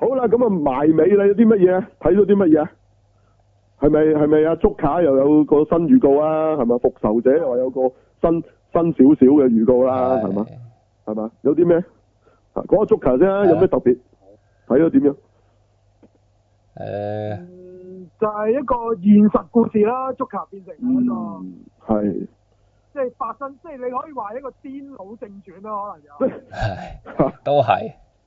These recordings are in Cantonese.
好啦，咁啊埋尾啦，有啲乜嘢啊？睇到啲乜嘢啊？係咪啊？竹卡又有個新預告啊？係咪復仇者又話有個新少少嘅預告啦？係嘛？係嘛？有啲咩？講下竹卡先啊，有咩特別？睇到點樣？ 就係一個現實故事啦，竹卡變成嗰個。 係。 即係發生，即係你可以話一個癲佬正傳啦，可能有。 都係。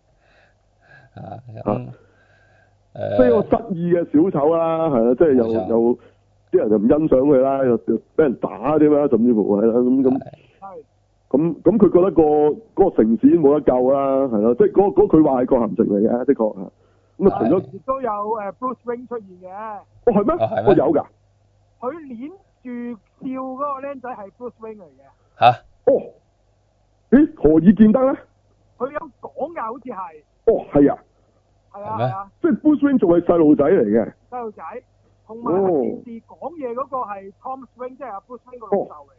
即係個失意嘅小丑啦，係啦，即係又啲人就唔欣賞佢啦，又俾人打啲啦，甚至乎係啦咁。咁佢覺得嗰個城市已經冇得救啦，係咯，即係嗰佢話係個陷阱嚟嘅，的確係。咁啊，除咗亦都有Bruce Wayne 出現嘅。 哦，係咩？我有㗎。 佢捏住笑嗰個僆仔係 Bruce Wayne 嚟嘅。 嚇？ 哦。咦？何以見得咧？ 佢有講㗎，好似係。 哦，係啊。 係啊。 即係 Bruce Wayne 仲係細路仔嚟嘅。 細路仔，同埋電視講嘢嗰個係 Tom Wayne，即係阿 Bruce Wayne 個老豆嚟嘅。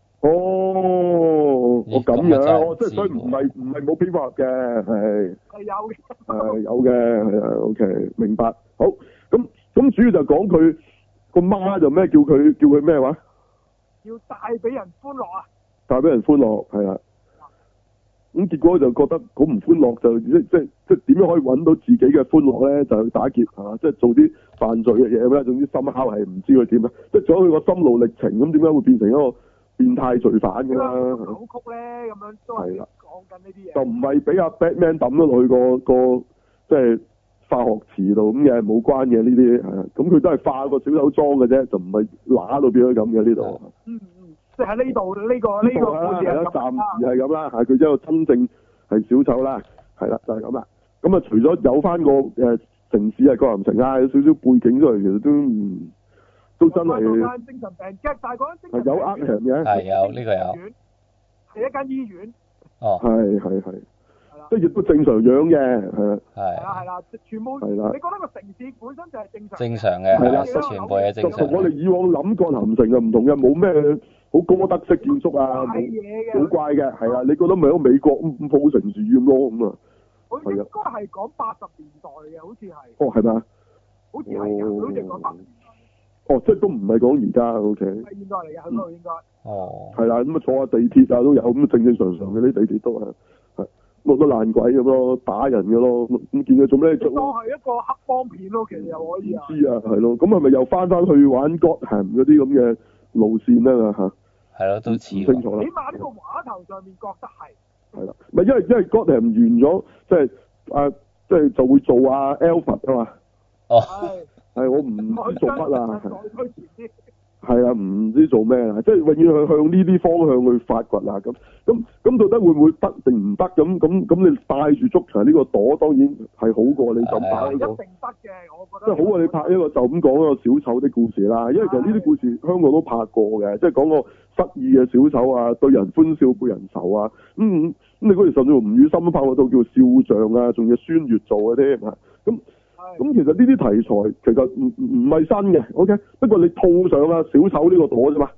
哦，我咁樣，即係所以唔係冇蝙蝠俠嘅，係。係有嘅。係有嘅，係啊 ，OK， 明白。好，咁主要就講佢個媽就咩叫佢咩話？ 要帶俾人歡樂啊！ 帶俾人歡樂，係啦。咁結果就覺得好唔歡樂，就即點樣可以揾到自己嘅歡樂咧？就去打劫嚇，即係做啲犯罪嘅嘢啦。總之深刻係唔知佢點啦，即係做咗佢個心路歷程，咁點解會變成一個變態罪犯㗎啦？ 扭曲咧咁樣都係講緊呢啲嘢。 就唔係俾阿 Batman 抌咗落去個即係化學池度咁嘅，冇關嘅呢啲係。咁佢都係化個小丑妝嘅啫，就唔係乸到變咗咁嘅呢度。 即係喺呢度呢個故事係咁。 暫時係咁啦，係佢一個真正係小丑啦，係啦就係咁啦。咁啊，除咗有翻個城市係葛林城啊，有少少背景出嚟，其實都真係。精神病，但係嗰間精神病有呃人嘅。 係有呢個有。 係一間醫院。 哦。係。即係亦都正常樣嘅， 係啦，全部。係啦。你覺得個城市本身就係正常。 正常嘅。係啦，全部係正常。 就同我哋以往諗葛林城就唔同嘅，冇咩好哥德式建築啊，好怪嘅，係啊，你覺得咪喺美國咁好城市咁咯咁啊？ 佢應該係講80年代嘅，好似係。 哦，係咪啊？ 好似係㗎，好似講80年代。 哦，即係都唔係講而家 ，OK。係現代嚟嘅，喺度應該。 哦。 係啦，咁啊坐下地鐵啊都有，咁正常嘅啲地鐵都係落得爛鬼咁咯，打人嘅咯，咁見佢做咩？ 當係一個黑幫片咯，其實又可以啊。 知啊，係咯，咁係咪又翻去玩 Gotham 嗰啲咁嘅路線咧嚇？ 係咯，都似。唔清楚啦。 起碼呢個畫頭上面覺得係。 係啦，咪因為 Gotham 完咗，即係就會做阿 Alfred 啊嘛。 哦。 係我唔知做乜啊。係啊，唔知做咩啊，即係永遠向呢啲方向去發掘啊，咁到底會唔會得定唔得？咁你帶住足球呢個朵，當然係好過你咁拍一個。一定得嘅，我覺得。即係好過你拍一個就咁講一個小丑的故事啦，因為其實呢啲故事香港都拍過嘅，即係講個失意嘅小丑啊，對人歡笑背人愁啊，咁你嗰時甚至乎吳宇森都拍過套叫笑匠啊，仲要孫越做嘅添啊，咁其實呢啲題材其實唔係新嘅 ，OK， 不過你套上啊小丑呢個朵啫嘛，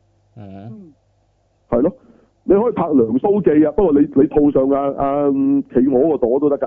係咯，你可以拍梁蘇記啊，不過你套上企鵝個朵都得㗎，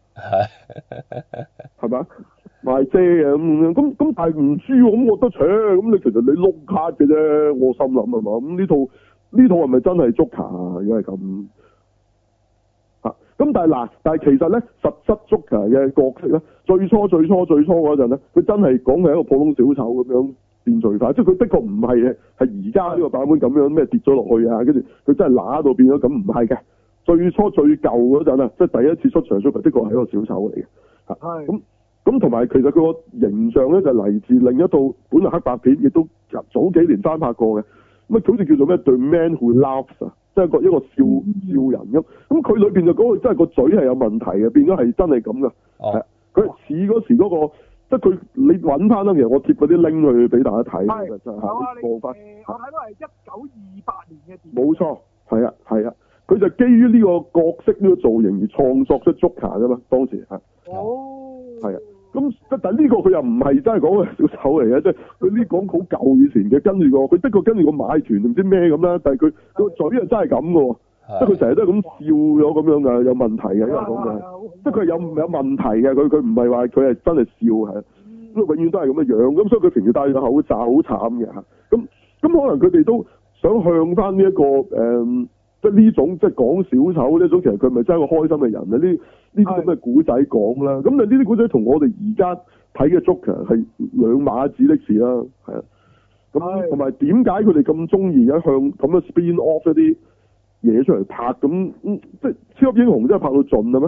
係咪啊？賣遮嘅咁但係唔知喎，咁我覺得咁你其實你碌卡嘅啫，我心諗係嘛，咁呢套係咪真係 Joker 啊？如果係咁。咁但係其實咧，實質 Joker 嘅角色咧，最初嗰陣咧，佢真係講係一個普通小丑咁樣變罪犯，即係佢的確唔係係而家呢個版本咁樣咩跌咗落去啊，跟住佢真係乸到變咗咁，唔係嘅。最初最舊嗰陣啊，即係第一次出場 Joker 的確係一個小丑嚟嘅。係。咁同埋其實佢個形象咧就嚟自另一套本來黑白片，亦都早幾年翻拍過嘅。咁好似叫做咩 The Man Who Laughs 啊。即係一個笑人咁佢裏邊就講佢真係個嘴係有問題嘅，變咗係真係咁噶。係佢似嗰時嗰個，即係佢你揾翻啦。其實我貼嗰啲 link 去俾大家睇嘅，真係播翻。我睇到係1928年嘅電影。冇錯，係啊，佢就基於呢個角色呢個造型而創作出 Joker 噶嘛，當時係。哦。係啊。咁但呢個佢又唔係真係講個小丑嚟嘅，即係佢呢講好舊以前嘅，跟住佢的確跟住個馬團唔知咩咁啦，但係佢個嘴又真係咁嘅喎， 即係佢成日都係咁笑咗咁樣㗎，有問題嘅，因為講嘅，即係佢有問題嘅，佢唔係話佢係真係笑係，咁永遠都係咁嘅樣，咁所以佢平時戴住個口罩好慘嘅嚇，咁可能佢哋都想向翻呢一個即係呢種即係講小丑呢種，其實佢咪真係一個開心嘅人啊！呢啲咁嘅古仔講啦，咁啊呢啲古仔同我哋而家睇嘅 Joker 係兩碼子的事啦，係啊，咁同埋點解佢哋咁中意一向咁樣 spin off 一啲嘢出嚟拍咁，即係超級英雄真係拍到盡啦咩？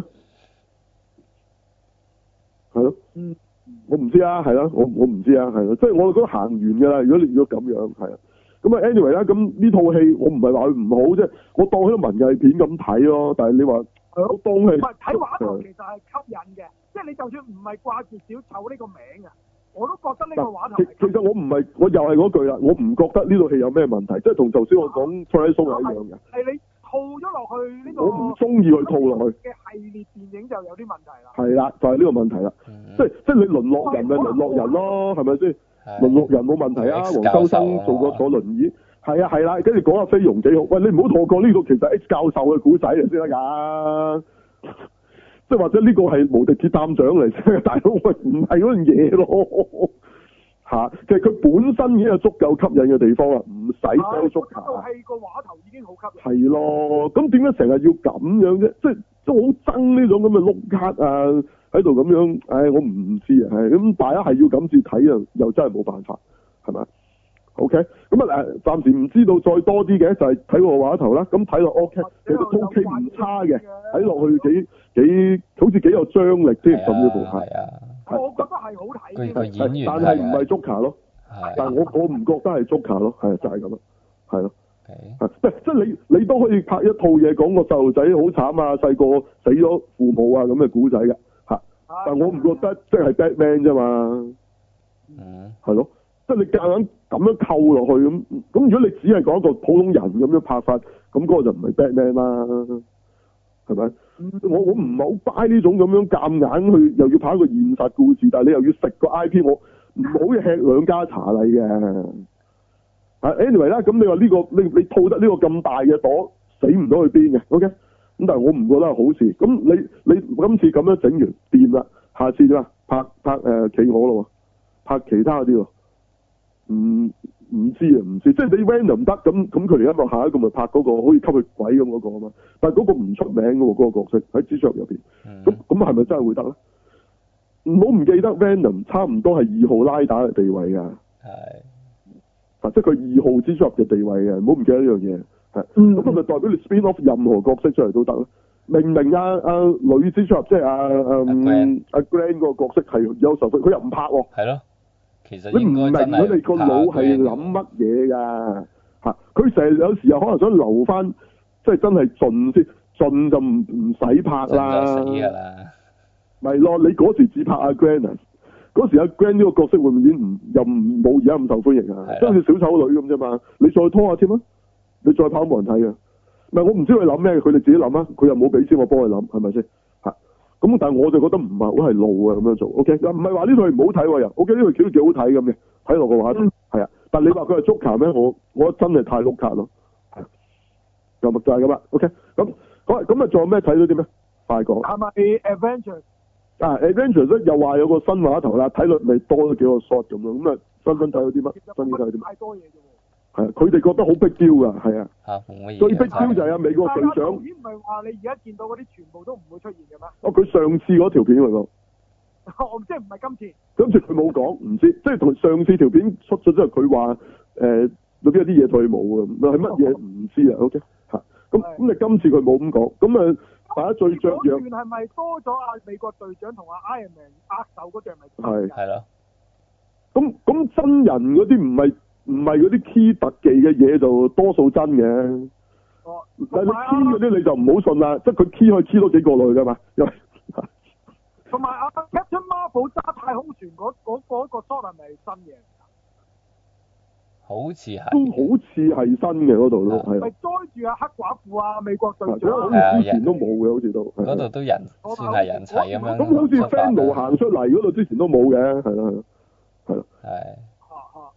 係咯，我唔知啊，係啦，我唔知啊，係咯，即係我覺得行完㗎啦。如果咁樣係啊，咁啊 anyway 啦，咁呢套戲我唔係話佢唔好啫，我當佢文藝片咁睇咯。但係你話我當係唔係睇畫頭其實係吸引嘅，即係你就算唔係掛住小丑呢個名啊，我都覺得呢個畫頭其實我唔係，我又係嗰句啦，我唔覺得呢套戲有咩問題，即係同頭先我講 Twilight Zone 係一樣嘅。 係你套咗落去呢個， 我唔中意佢套落去嘅系列電影就有啲問題啦。 係啦，就係呢個問題啦，即係你淪落人咪淪落人咯，係咪先？淪落人冇問題啊，黃秋生做過坐輪椅，係啊係啦，跟住講下菲傭幾好，喂你唔好錯過呢套其實 X 教授嘅古仔嚟先得㗎，即係或者呢個係無敵鐵探長嚟啫，大佬喂唔係嗰樣嘢咯。其實佢本身已經有足夠吸引嘅地方啦，唔使多足球。 套戲個畫頭已經好吸引。 係咯，咁點解成日要咁樣啫？即係都好憎呢種咁嘅碌卡啊，喺度咁樣，唉，我唔知啊，係咁大家係要咁至睇啊，又真係冇辦法，係咪 ？OK，咁啊暫時唔知道再多啲嘅就係睇個畫頭啦。咁睇落 OK，其實都 OK 唔差嘅，睇落去幾好似幾有張力添，甚至乎係。 我覺得係好睇嘅演員， 但係唔係 Joker 咯，但係我唔覺得係 Joker 咯，係就係咁咯，係咯，即係你都可以拍一套嘢講個細路仔好慘啊，細個死咗父母啊咁嘅古仔嘅嚇，但我唔覺得即係 Batman 啫嘛，係咯，即係你夾硬咁樣扣落去咁，如果你只係講一個普通人咁樣拍法，咁嗰個就唔係 Batman 啦。係咪？我唔係好 buy 呢種咁樣夾硬去，又要拍一個現實故事，但係你又要食個 IP，我唔好吃兩家茶禮嘅。anyway 啦，咁你話呢個你套得呢個咁大嘅朵，死唔到去邊嘅 ？OK，咁但係我唔覺得係好事。咁你今次咁樣整完掂啦，下次點啊？拍企鵝咯，拍其他啲喎。唔知，即係你 Venom 唔得，咁佢哋一個下一個咪拍嗰個好似吸血鬼咁嗰個啊嘛，但係嗰個唔出名嘅喎，嗰個角色喺蜘蛛俠入邊，咁係咪真係會得咧？唔好唔記得 Venom 差唔多係2號拉打嘅地位㗎，即係佢2號蜘蛛俠嘅地位嘅，唔好唔記得呢樣嘢，咁係咪代表你 spin off 任何角色出嚟都得咧？明明女蜘蛛俠即係阿 Gwen 嗰個角色係有受佢又唔拍喎， 係咯。其實你唔明佢哋個腦係諗乜嘢㗎嚇？佢成日有時候可能想留翻，即係真係盡先，盡就唔使拍啦。 死㗎啦！ 咪咯，你嗰時只拍阿 Gwen 啊，嗰時阿 Gwen 呢個角色會唔會又冇而家咁受歡迎啊？即係好似小丑女咁啫嘛，你再拖下添啊，你再拍冇人睇嘅。唔係我唔知佢諗咩，佢哋自己諗啊，佢又冇俾錢我幫佢諗，係咪先嚇？咁但係我就覺得唔係好係路啊咁樣做 ，OK？又唔係話呢套唔好睇喎又，OK？呢套橋都幾好睇咁嘅，睇落嘅話係啊。但係你話佢係 Joker咩？我真係太碌卡咯，就係咁啦。OK？咁好咁啊，仲有咩睇到啲咩？快講。 係咪 Avengers？ Avengers 又話有個新畫頭啦，睇落咪多咗幾個 shot 咁咯。咁啊，新睇到啲乜？新睇到啲乜？太多嘢啫喎。係佢哋覺得好逼雕㗎，係啊。最逼雕就係美國隊長。 唔係話你而家見到嗰啲全部都唔會出現嘅咩？ 佢上次嗰條片嚟講。 我即係唔係今次？ 今次佢冇講，唔知即係同上次條片出咗之後，佢話裏邊有啲嘢退冇嘅，係乜嘢唔知啊 ？OK 嚇，咁你今次佢冇咁講，咁啊大家最著樣係咪多咗美國隊長同Iron Man握手嗰段咪？ 係咯。 咁真人嗰啲唔係嗰啲 key 特技嘅嘢就多數真嘅。但係你 key 嗰啲你就唔好信啦，即係佢 key 可以 key 多幾個落去㗎嘛，因為。 同埋Captain Marvel 揸太空船嗰個 shot 係咪新嘅？ 好似係。 都好似係新嘅嗰度都係。 咪載住黑寡婦美國隊長。 好似之前都冇嘅，好似都。 嗰度都算係人齊咁樣。 咁好似 Fandor 行出嚟嗰度之前都冇嘅，係咯。 係。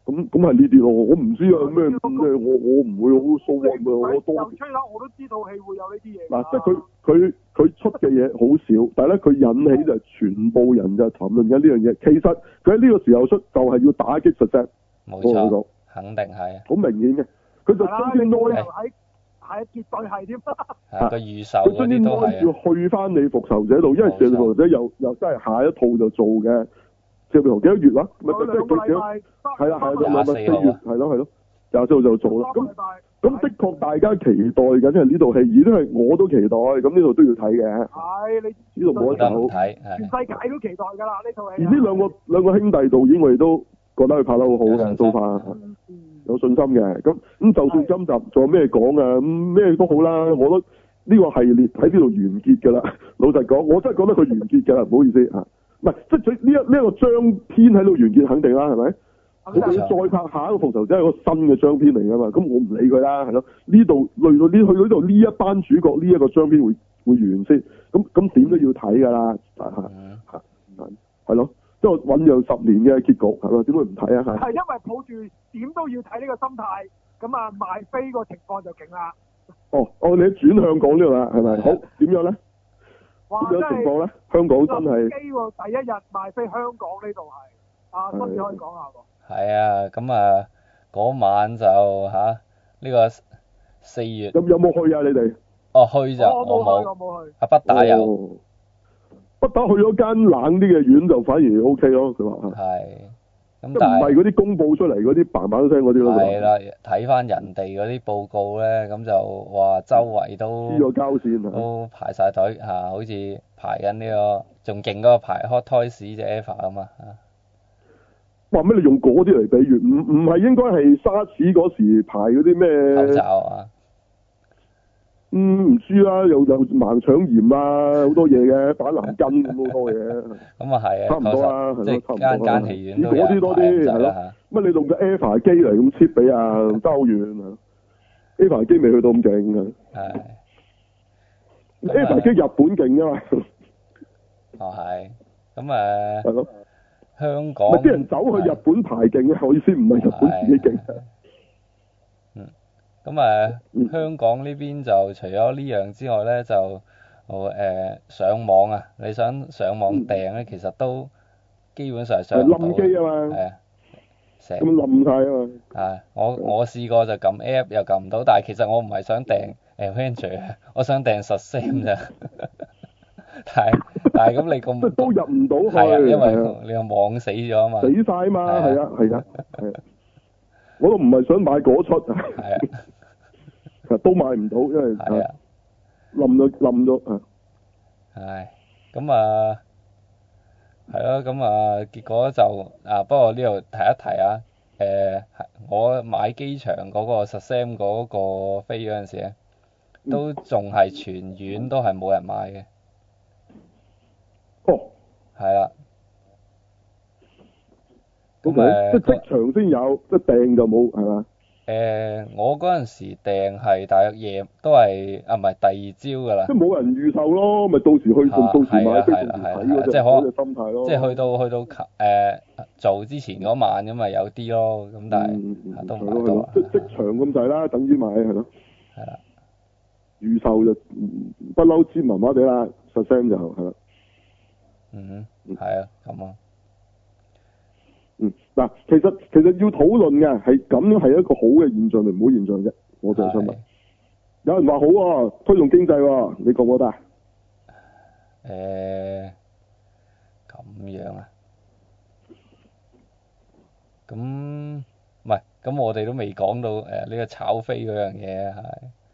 咁係呢啲咯，我唔知啊咩咩，我唔會好數啊，我多又吹啦，我都知道戲會有呢啲嘢。 嗱，即係佢出嘅嘢好少，但係咧佢引起就係全部人就談論緊呢樣嘢。其實佢喺呢個時候出就係要打擊實質， 冇我講錯，肯定係。 好明顯嘅，佢就將啲 noise 係絕對係添。 係個預售佢將啲嗰啲都 noise 要係。 去翻你復仇者度，因為復仇者又真係下一套就做嘅。四號幾多月啊？咪即係佢幾多？係啦係啦，4月係咯，24號就做啦。咁的確大家期待緊係呢套戲，而都係我都期待，咁呢度都要睇嘅。 係你呢度冇得走。 睇， 全世界都期待㗎啦呢套戲。 而呢兩個兄弟導演，我哋都覺得佢拍得好好嘅，做法有信心嘅。咁就算今集仲有咩講啊？咁咩都好啦，我覺得呢個系列喺呢度完結㗎啦。老實講，我真係覺得佢完結㗎啦，唔好意思嚇。唔係，即係呢一個章篇喺度完結，肯定啦，係咪？我哋要再拍下一個復仇者係一個新嘅章篇嚟㗎嘛，咁我唔理佢啦，係咯。呢度去到呢度呢一班主角呢一個章篇會完先，咁點都要睇㗎啦，係咯，即係醖釀10年嘅結局係咯，點會唔睇啊？ 係因為抱住點都要睇呢個心態，咁啊賣飛個情況就勁啦。 哦，你轉向講呢個啦，係咪？好，點樣咧？ 哇！ 點樣情況咧？香港真係機喎，第一日賣飛香港呢度係，新子可以講下喎。 係啊，咁啊嗰晚就呢個4月。 有冇去啊？你哋？ 哦，去就我冇去。阿北打有。 北打去咗間冷啲嘅院就反而 OK 咯，佢話。 係。咁但係唔係嗰啲公佈出嚟嗰啲嘭嘭聲嗰啲咯。 係啦，睇翻人哋嗰啲報告咧，咁就話周圍都黐咗膠線都排晒隊好似排緊呢個仲勁嗰個排 Hot Toys 隻 EVA 啊嘛哇！咩你用嗰啲嚟比喻？唔係應該係沙士嗰時排嗰啲咩？ 口罩啊？ 唔知啦，又盲腸炎啊，好多嘢嘅，板藍根咁好多嘢。 咁啊係啊， 差唔多啦， 即係間戲院都有嗰啲多啲係咯。乜你用個 EVA 機嚟咁切俾啊？爭好遠啊 ！EVA 機未去到咁勁啊！係。EVA 機日本勁啊嘛。 哦係，咁係咯。 香港。 咪啲人走去日本排勁啊！我意思唔係日本自己勁。 咁香港呢邊就除咗呢樣之外咧，就上網啊，你想上網訂咧，其實都基本上係上唔到。 冧機啊嘛。 係啊。成。 咁冧晒啊嘛。 係，我試過就撳 app 又撳唔到，但係其實我唔係想訂 Avenger，我想訂 Shazam 咋。但係咁你咁。 即都入唔到去。 係啊，因為你個網死咗啊嘛。 死晒啊嘛，係啊係啊。我都唔係想買嗰出。係啊。都買唔到，因為冧咗啊！ 唉，咁係咯，咁結果就不過呢度提一提啊，我買機場嗰個 Shazam 嗰個飛嗰陣時咧，都仲係全院都係冇人買嘅。 哦。係啦。 咁即係即場先有，即係訂就冇，係嘛？ 我嗰陣時訂係大約都係唔係第二朝㗎啦。即係冇人預售咯，咪到時去到時買飛到時睇嗰隻心態咯。 即係去到做之前嗰晚咁咪有啲咯，咁但係都唔係多。 即場咁滯啦，等於買係咯。 係啦。 預售就不嬲知麻麻地啦，Shazam就係啦。 係啊，咁啊。 嗱，其實要討論嘅係咁樣係一個好嘅現象定唔好現象啫，我就係想問。有人話好喎，推動經濟喎，你覺唔覺得啊？ 咁樣啊？咁唔係，咁我哋都未講到呢個炒飛嗰樣嘢係。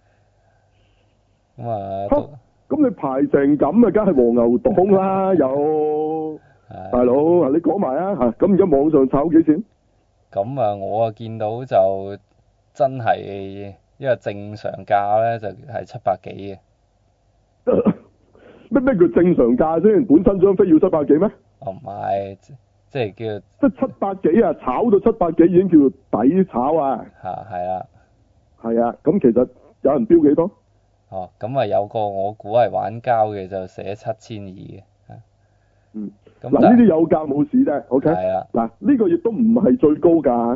咁你排成咁啊，梗係黃牛黨啦，有。大佬，你講埋啊嚇！咁而家網上炒幾錢？ 咁我見到就真係一個正常價咧，就係700幾嘅。 咩叫正常價先？本身張飛要700幾咩？ 哦，唔係，即係叫。 即係700幾啊！炒到700幾已經叫做抵炒啊！ 係啊。係啊，咁其實有人標幾多？ 哦，咁有個我估係玩膠嘅就寫7200嘅。 嗱，呢啲有價冇市啫 ，OK？係啊。嗱，呢個亦都唔係最高價，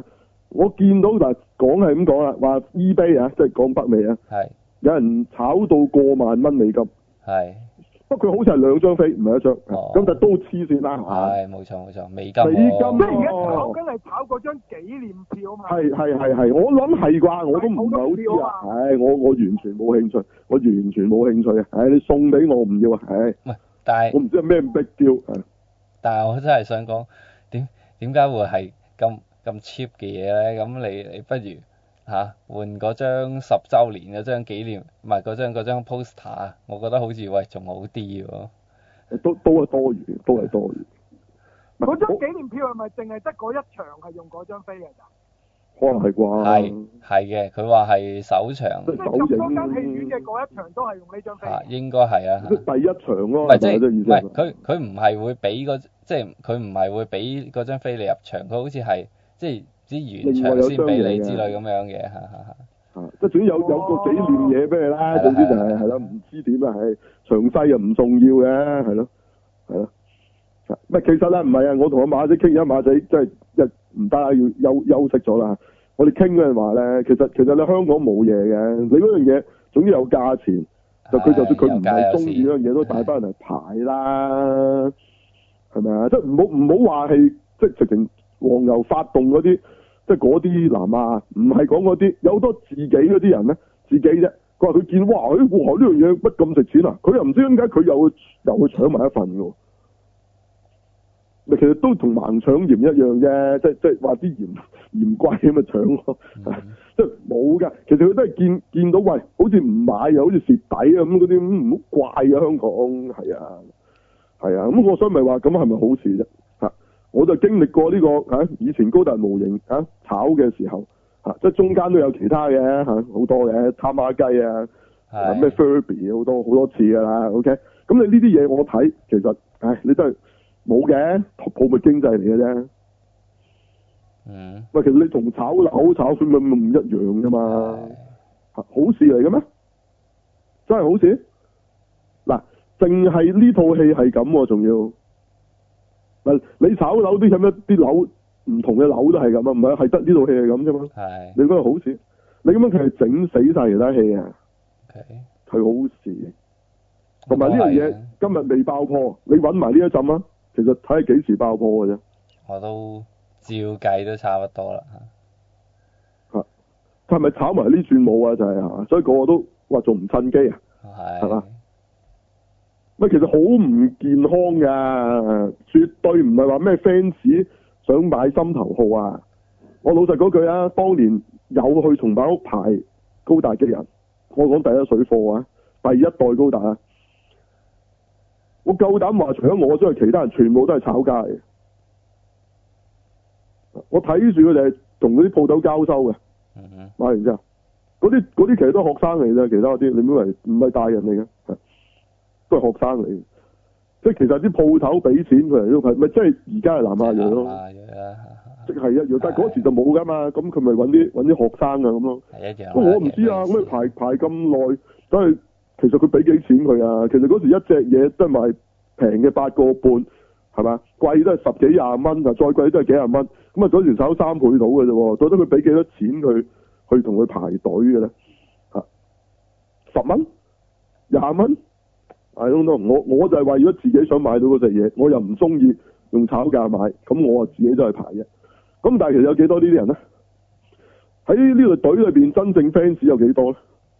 我見到嗱講係咁講啦，話 eBay 啊，即係講北美啊， 係有人炒到過萬蚊美金， 係不過佢好似係兩張飛，唔係一張， 哦咁就都黐線啦嚇。 係冇錯，美金美金喎即係而家炒緊係炒嗰張紀念票啊嘛。 係，我諗係啩，我都唔係好知啊。唉，我完全冇興趣，我完全冇興趣啊！唉，你送俾我唔要啊！唉， 唔係，但係我唔知係咩逼雕。 但係我真係想講點解會係咁 cheap 嘅嘢咧？咁你不如換嗰張10週年嗰張紀念，唔係嗰張 poster 啊，我覺得好似喂仲好啲喎。 都係多餘，都係多餘。 嗰張紀念票係咪淨係得嗰一場係用嗰張飛㗎咋？ 可能係啩？ 係嘅，佢話係首場。 即係咁多間戲院嘅嗰一場都係用呢張飛。 應該係啊。 即係第一場咯。 唔係即係唔係佢唔係會俾即係佢唔係會俾嗰張飛你入場，佢好似係即係啲完場先俾你之類咁樣嘅即係總之有個紀念嘢俾你啦，總之就係咯，唔知點啊，係詳細又唔重要嘅，係咯。唔係其實咧唔係啊，我同阿馬仔傾，而家馬仔真係唔得啊，要休息咗啦。我哋傾嗰陣話咧，其實你香港冇嘢嘅，你嗰樣嘢總之有價錢，佢就算佢唔係中意嗰樣嘢，都帶翻人嚟排啦，係咪啊？即係唔好話係即係直情黃牛發動嗰啲，即係嗰啲南亞，唔係講嗰啲，有好多自己嗰啲人咧，自己啫。佢話佢見哇，呢樣嘢乜咁值錢啊？佢又唔知點解佢又去搶埋一份㗎喎。其實都同盲搶鹽一樣啫，即係話啲鹽貴咁咪搶咯，即係冇㗎。其實佢都係見到喂，好似唔買又好似蝕底啊咁嗰啲，唔好怪啊香港，係啊，咁我所以咪話咁係咪好事啫？我就經歷過呢個以前高達模型炒嘅時候即係中間都有其他嘅好多嘅參孖雞啊，咩 Furby 好多次㗎啦。OK，咁你呢啲嘢我睇其實你真係。冇嘅，泡沫經濟嚟嘅啫。喂，其實你同炒樓炒水咪唔一樣㗎嘛？好事嚟嘅咩？真係好事？嗱，淨係呢套戲係咁喎，仲要嗱，你炒樓啲咁樣啲樓唔同嘅樓都係咁啊，唔係得呢套戲係咁啫嘛。係。你覺得好事？你咁樣佢係整死晒其他戲啊？係好事。同埋呢樣嘢今日未爆破，你揾埋呢一陣啊！其實睇下幾時爆破嘅啫。我都照計都差唔多啦。係咪炒埋呢轉冇啊？就係所以個個都話仲唔趁機啊？係嘛？其實好唔健康㗎，絕對唔係話咩 fans 想買心頭號啊！我老實嗰句啊，當年有去松坂屋排高達嘅人，我講第一水貨啊，第一代高達啊。我夠膽話，除咗我之外，其他人全部都係炒家嘅。我睇住佢哋係同嗰啲鋪頭交收嘅。買完之後，嗰啲其實都係學生嚟啫，其他嗰啲你以為唔係大人嚟嘅，都係學生嚟嘅。即係其實啲鋪頭俾錢佢嚟都係，咪即係而家係南亞裔咯。即係一樣，但係嗰時就冇㗎嘛，咁佢咪揾啲學生啊咁咯。係一樣。我唔知啊，咁你排咁耐，都係。其實佢俾幾錢佢啊？其實嗰時一隻嘢都係賣平嘅8個半，係嘛？貴都係10幾20蚊，再貴都係幾廿蚊。咁啊嗰時炒3倍到嘅啫喎，到底佢俾幾多錢佢去同佢排隊嘅咧？10蚊、20蚊？I don't know，我就係為咗自己想買到嗰隻嘢，我又唔中意用炒價買，咁我啊自己都係排啫。咁但係其實有幾多呢啲人咧？喺呢個隊裏邊真正 fans 有幾多咧？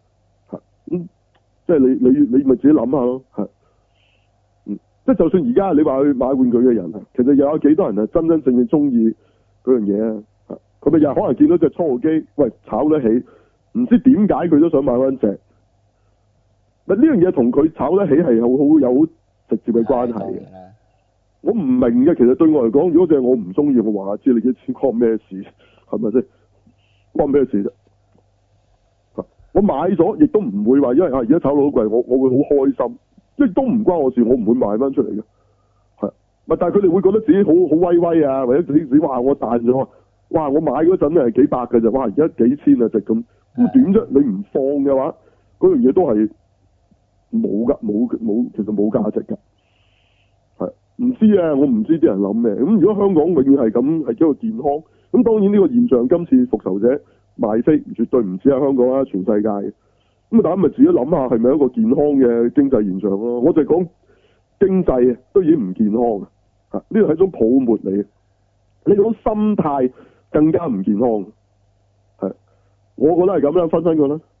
即係你咪自己諗下咯，即係就算而家你話去買玩具嘅人啊，其實又有幾多人係真真正正中意嗰樣嘢啊？佢咪又可能見到隻初號機，喂炒得起，唔知點解佢都想買翻隻。呢樣嘢同佢炒得起係有好直接嘅關係嘅。我唔明嘅，其實對我嚟講，如果隻我唔中意，我話知你幾錢關咩事，係咪先？關咩事啫？我買咗，亦都唔會話，因為而家炒到好貴，我會好開心，即係都唔關我事，我唔會賣翻出嚟嘅，係咪？但係佢哋會覺得自己好威威啊，或者自己話我彈咗，哇！我買嗰陣係幾百嘅啫，哇！而家幾千啊值咁，咁點啫？你唔放嘅話，嗰樣嘢都係冇噶，冇，其實冇價值噶，係唔知啊？我唔知啲人諗咩。咁如果香港永遠係咁，係幾個健康， 咁當然呢個現象今次復仇者賣飛絕對唔止喺香港啦，全世界嘅。咁大家咪自己諗下係咪一個健康嘅經濟現象咯？我就係講經濟都已經唔健康嘅，呢個係一種泡沫嚟嘅。呢種心態更加唔健康，係，我覺得係咁樣，分覺得。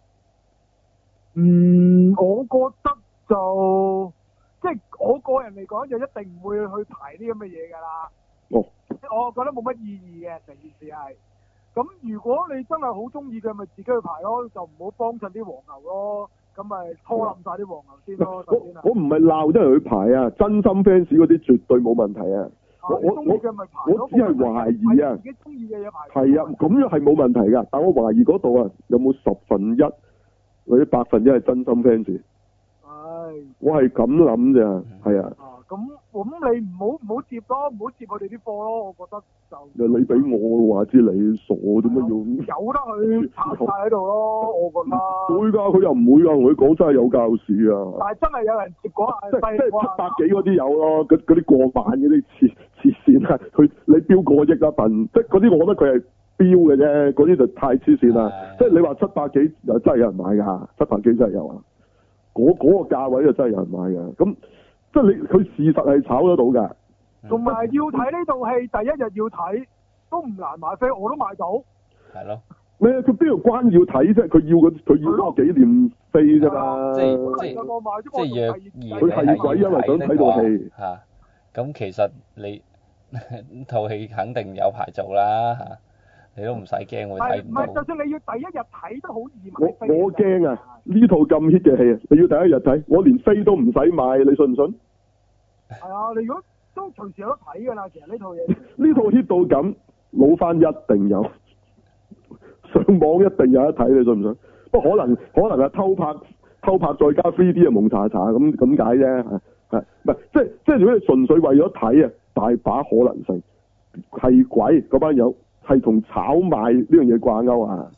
我覺得就即係我個人嚟講，就一定唔會去排啲咁嘅嘢㗎啦。 哦， 我覺得冇乜意義嘅成件事係。咁如果你真係好中意嘅，咪自己去排咯，就唔好幫襯啲黃牛咯。咁咪拖冧晒啲黃牛先咯。 我唔係鬧啲人去排啊，真心 fans 嗰啲絕對冇問題啊。我只係懷疑啊。自己中意嘅嘢排。係啊，咁樣係冇問題㗎，但我懷疑嗰度啊有冇1/10或者1%係真心 fans。我係咁諗咋，係啊。咁你唔好接咯，唔好接佢哋啲貨咯，我覺得就。 你俾我話知你傻點解要？ 有得去拍晒喺度咯，我覺得。 會㗎，佢又唔會㗎，同佢講真係有教市啊。 但係真係有人接嗰下， 即係700幾嗰啲有咯，嗰啲過萬嗰啲黐線啊！你標過億啊笨，即係嗰啲我覺得佢係標嘅啫，嗰啲就太黐線啦。即係你話700幾又真係有人買㗎，700幾真係有啊。嗰個價位就真係有人買㗎，咁。即係佢事實係炒得到㗎， 同埋要睇呢套戲第一日要睇都唔難買飛，我都買到。 係咯。 咩？佢邊度關要睇啫？佢要嗰個紀念飛啫嘛。 即係若佢係鬼，因為想睇套戲。 嚇，咁其實你套戲肯定有排做啦嚇，你都唔使驚會睇唔到。 唔係，就算你要第一日睇都好易買飛。 我驚啊！呢套咁 hit 嘅戲，你要第一日睇，我連飛都唔使買，你信唔信？ 係啊，你如果都隨時有得睇㗎啦，其實呢套嘢。呢套 hit 到咁，老翻一定有，上網一定有得睇，你信唔信？不過可能係偷拍再加 3D 啊，蒙查查咁解啫，係唔係？即係如果你純粹為咗睇啊，大把可能性係鬼嗰班友係同炒賣呢樣嘢掛鈎啊。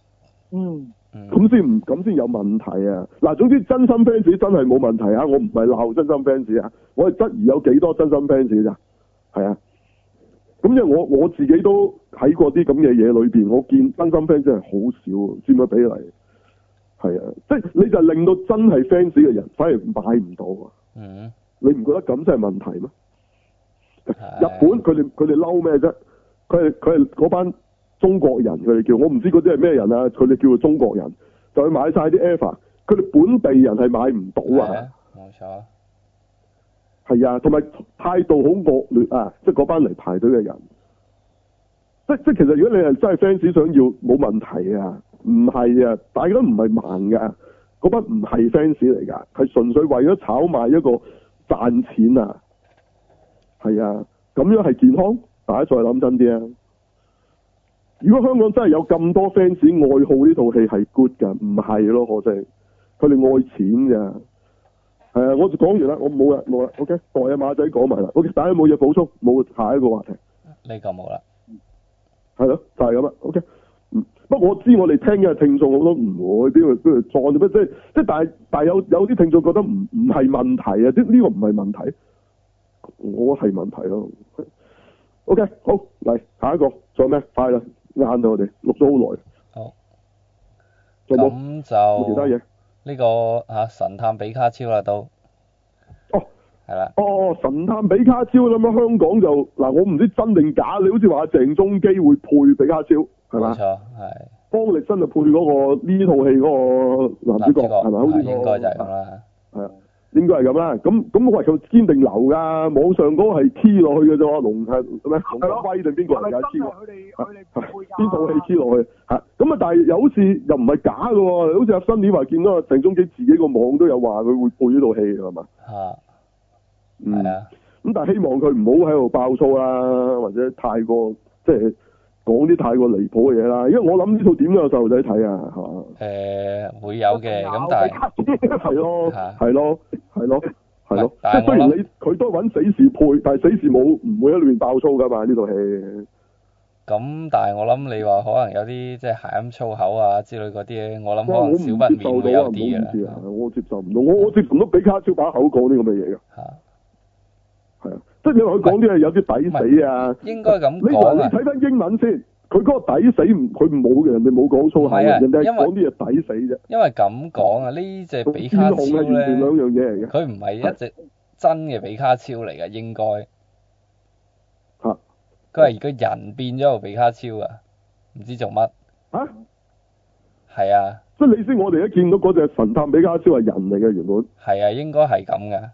咁先有問題啊！嗱，總之真心 fans 真係冇問題啊！我唔係鬧真心 fans 啊，我係質疑有幾多真心 fans 咋，係啊。咁因為我自己都睇過啲咁嘅嘢裏邊，我見真心 fans 真係好少，佔咗比例。係啊，即係你就令到真係 fans 嘅人反而買唔到啊！你唔覺得咁真係問題咩？日本佢哋嬲咩啫？佢係嗰班中國人，佢哋叫我唔知嗰啲係咩人啊，佢哋叫做中國人，就去買晒啲 EVA，佢哋本地人係買唔到啊！ 冇錯。 係啊，同埋態度好惡劣啊！即係嗰班嚟排隊嘅人，即其實如果你係真係 fans 想要，冇問題啊！唔係啊，大家都唔係盲噶，嗰班唔係 fans 嚟噶，係純粹為咗炒賣一個賺錢啊！係啊，咁樣係健康？大家再諗真啲啊！如果香港真係有咁多 fans 愛好呢套戲係 good 噶，唔係咯，可惜佢哋愛錢㗎。係啊，我就講完啦，我冇啦，OK，代阿馬仔講埋啦，OK，大家冇嘢補充，冇下一個話題。 呢個冇啦。係咯，就係咁啦，OK。不過我知我哋聽嘅聽眾好多唔會邊度撞咗咩，即係但係有啲聽眾覺得唔係問題啊，即係呢個唔係問題，我係問題咯。OK，好嚟下一個，仲有咩？快啦，晏到我哋錄咗好耐。 好。 仲有冇？ 咁就冇其他嘢。 呢個神探比卡超啦都。 哦。 係啦。 哦，神探比卡超咁樣香港就嗱，我唔知真定假，你好似話鄭中基會配比卡超係嘛？ 冇錯，係。 方力申就配嗰個呢套戲嗰個男主角係咪？好似應該就係咁啦。 係啊。應該係咁啦，咁我話佢堅定流㗎，網上嗰個係 key 落去嘅啫喎，龍係咩？龍德威定邊個嚟㗎 key 落？邊套戲 key 落去嚇？咁啊，但係又好似又唔係假嘅喎，好似阿新年話見到鄭中基自己個網都有話佢會配呢套戲係嘛？係啊。咁但係希望佢唔好喺度爆粗啦，或者太過即係講啲太過離譜嘅嘢啦，因為我諗呢套點都有細路仔睇啊，係嘛？ 會有嘅，咁但係係咯，即係雖然佢都揾死侍配，但係死侍唔會喺裏面爆粗㗎嘛呢套戲。 咁但係我諗你話可能有啲即係諧音粗口啊之類嗰啲咧，我諗可能少不免會有啲嘅啦。 我接受唔到，我接受唔到比卡超把口講啲咁嘅嘢㗎。係啊，即係你話佢講啲係有啲抵死啊。 應該咁講啊。 你睇翻英文先， 佢嗰個抵死佢冇人哋冇講粗口， 唔係啊人哋係因為講啲嘢抵死啫。 因為咁講啊，呢隻比卡超同戰紅係完全兩咧， 樣嘢嚟嘅。 佢唔係一隻真嘅比卡超嚟嘅，應該嚇佢係個人變咗個比卡超啊，唔知做乜。 嚇！ 係啊， 即係你先，我哋一見到嗰隻神探比卡超係人嚟嘅原本。 係啊，應該係咁嘅。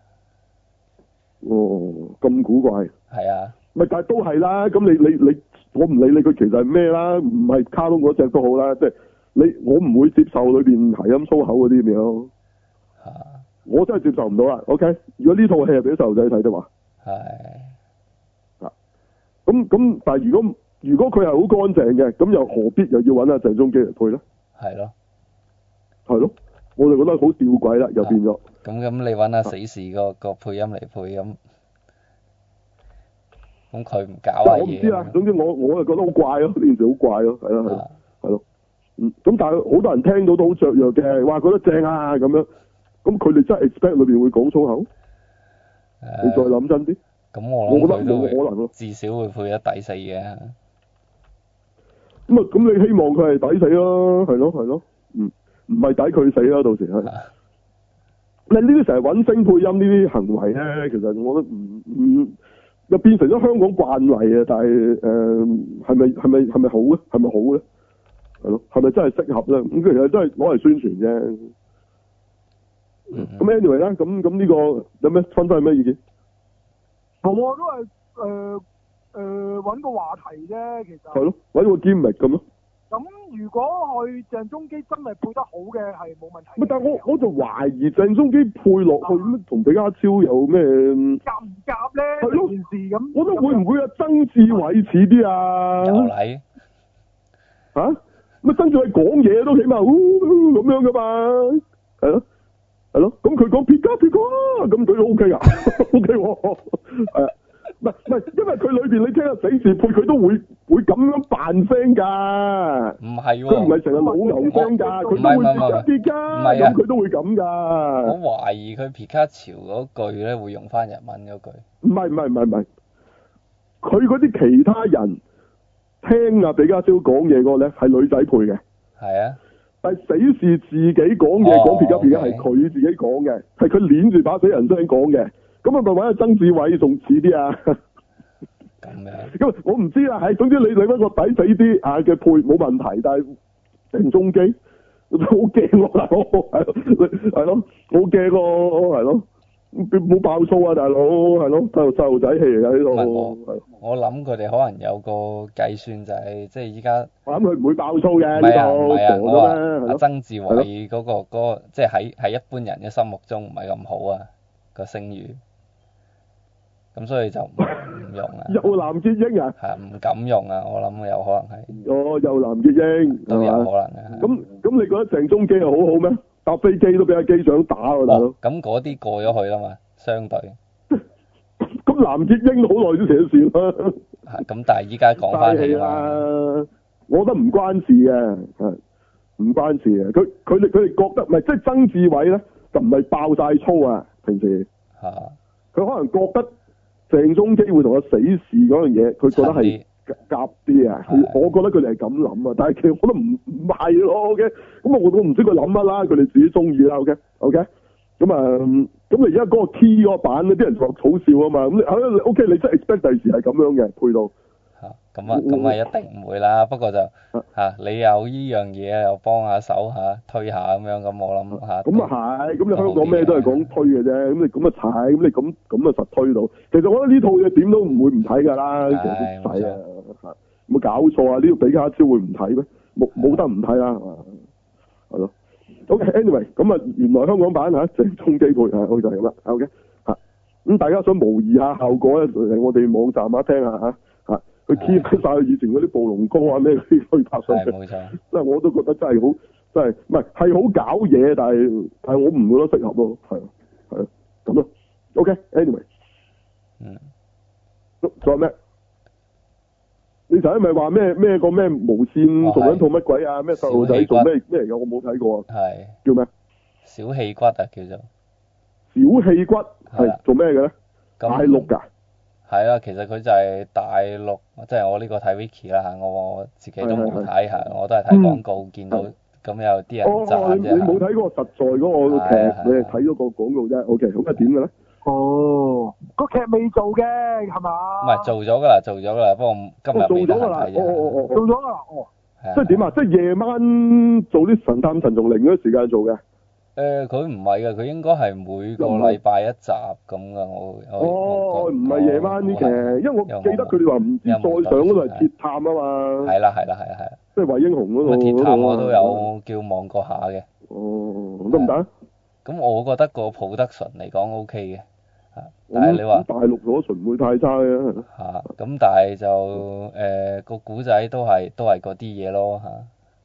哦，咁古怪。 係啊， 咪但係都係啦，咁你，我唔理你佢其實係咩啦，唔係卡通嗰隻都好啦，即係我唔會接受裏邊係咁粗口嗰啲咁樣。 嚇我真係接受唔到啦。OK，如果呢套戲係俾細路仔睇的話， 係咁，但係如果佢係好乾淨嘅，咁又何必又要揾阿鄭中基嚟配咧？ 係咯。 係咯，我就覺得好吊詭啦，又變咗。 咁你揾下死士個配音嚟配咁佢唔搞下嘢。 我唔知啦，總之我就覺得好怪咯，呢件事好怪咯，係咯，係咯，咁但係好多人聽到都好雀躍嘅，話覺得正啊咁樣，咁佢哋真係 expect 裏邊會講粗口？你再諗真啲。 咁我覺得諗佢都冇可能咯。 至少會配得抵死嘅。 咁你希望佢係抵死咯，係咯，唔係抵佢死咯，到時係。你呢啲成日揾聲配音呢啲行為咧，其實我覺得唔又變成咗香港慣例啊！但係係咪好咧？係咪好咧？係咯，係咪真係適合咧？咁其實真係攞嚟宣傳啫。咁 anyway 啦，咁呢個有咩分係咩意見？ 我都係揾個話題啫，其實。係咯，揾個 gimmick 咁咯。 咁如果佢鄭中基真係配得好嘅，係冇問題。 但係我就懷疑鄭中基配落去咁同比卡超有咩夾唔夾咧？ 係咯， 件事咁。 我覺得會唔會曾志偉似啲啊？ 又嚟嚇？咁曾志偉講嘢都起碼咁樣噶嘛？係咯，咁佢講撇加，咁佢都 OK 啊？OK 喎，係啊。唔係，因為佢裏邊你聽下死侍配佢都會咁樣扮聲㗎。 唔係喎， 佢唔係成日老牛聲㗎，佢都會撇加，咁佢都會咁㗎。 我懷疑佢皮卡潮嗰句咧會用翻日文嗰句。 唔係，佢嗰啲其他人聽阿比卡超講嘢嗰個咧係女仔配嘅。 係啊。 但係死侍自己講嘢講撇加係佢自己講嘅，係佢捏住把死人聲講嘅。咁咪揾阿曾志偉仲似啲啊？ 咁樣。 咁我唔知啦，係總之你揾個抵死啲嘅配冇問題，但係鄭中基好驚喎，大佬係咯，好驚喎，係咯，冇爆粗啊，大佬係咯，細路仔戲嚟㗎呢度。 我諗佢哋可能有個計算就係即係依家。 我諗佢唔會爆粗嘅呢度，傻咗咩？ 阿曾志偉嗰個即係喺一般人嘅心目中唔係咁好啊個聲譽。咁所以就唔用啊。又藍潔瑛啊？ 係唔敢用啊！我諗有可能係。 哦，又藍潔瑛都有可能啊。 咁你覺得鄭中基係好好咩？搭飛機都俾阿機長打喎，大佬。 咁嗰啲過咗去啦嘛，相對。 咁藍潔瑛都好耐之前嘅事啦。 係咁，但係依家講翻起啦。我覺得唔關事嘅，係唔關事嘅。佢哋覺得唔係，即係曾志偉咧就唔係爆晒粗啊，平時。佢可能覺得鄭中基會同阿死侍嗰樣嘢，佢覺得係夾啲啊。我覺得佢哋係咁諗啊，但係其實我覺得唔係咯。OK，咁我唔知佢諗乜啦，佢哋自己中意啦。OK，咁啊，咁你而家嗰個 key 嗰個版咧，啲人話好笑啊嘛。咁OK，你真係 expect 第時係咁樣嘅配到。 咁一定唔會啦。不過就你有依樣嘢又幫下手推下咁樣，咁我諗咁啊係，咁你香港咩都係講推嘅啫。咁你咁啊睇，咁你咁啊實推到。其實我覺得呢套嘢點都唔會唔睇㗎啦。其實都睇啊，冇搞錯啊！呢個比卡超會唔睇咩？冇得唔睇啦，係咯。OK，anyway，咁啊，原來香港版鄭中基配就係咁啦。OK，咁大家想模擬下效果咧，嚟我哋網站聽下佢 keep 晒佢以前嗰啲暴龍哥啊咩嗰啲可以拍上去。 冇錯。 即係我都覺得真係好，真係唔係好搞嘢，但係我唔覺得適合咯，係咁咯。OK，anyway，仲有咩？你頭先咪話咩個咩無線做緊套乜鬼啊？咩細路仔做咩嚟㗎？我冇睇過啊。 係。 叫咩？ 小氣骨啊，叫做。 小氣骨係做咩嘅咧？大陸㗎。 係啦，其實佢就係大陸，即係我呢個睇 Wiki 啦嚇，我自己都冇睇嚇，我都係睇廣告見到咁有啲人讚你啫。 冇睇嗰個實在嗰個劇，你係睇咗個廣告啫。OK，咁係點嘅咧？ 哦，個劇未做嘅係嘛？ 唔係做咗㗎啦，不過今日未得閒睇啫。 做咗㗎啦，哦。 即係點啊？即係夜晚做啲神探陳松伶嗰啲時間做嘅。 佢唔係㗎，佢應該係每個禮拜一集咁㗎，我唔係夜晚啲劇，因為我記得佢哋話唔知再上嗰度係鐵探啊嘛。 係啦， 即係衛英雄嗰度。 鐵探我都有叫望過下嘅。 哦，得唔得？ 咁我覺得個 production嚟講 OK 嘅，但係你話大陸嗰純唔會太差嘅。 咁但係就個古仔都係嗰啲嘢咯嚇。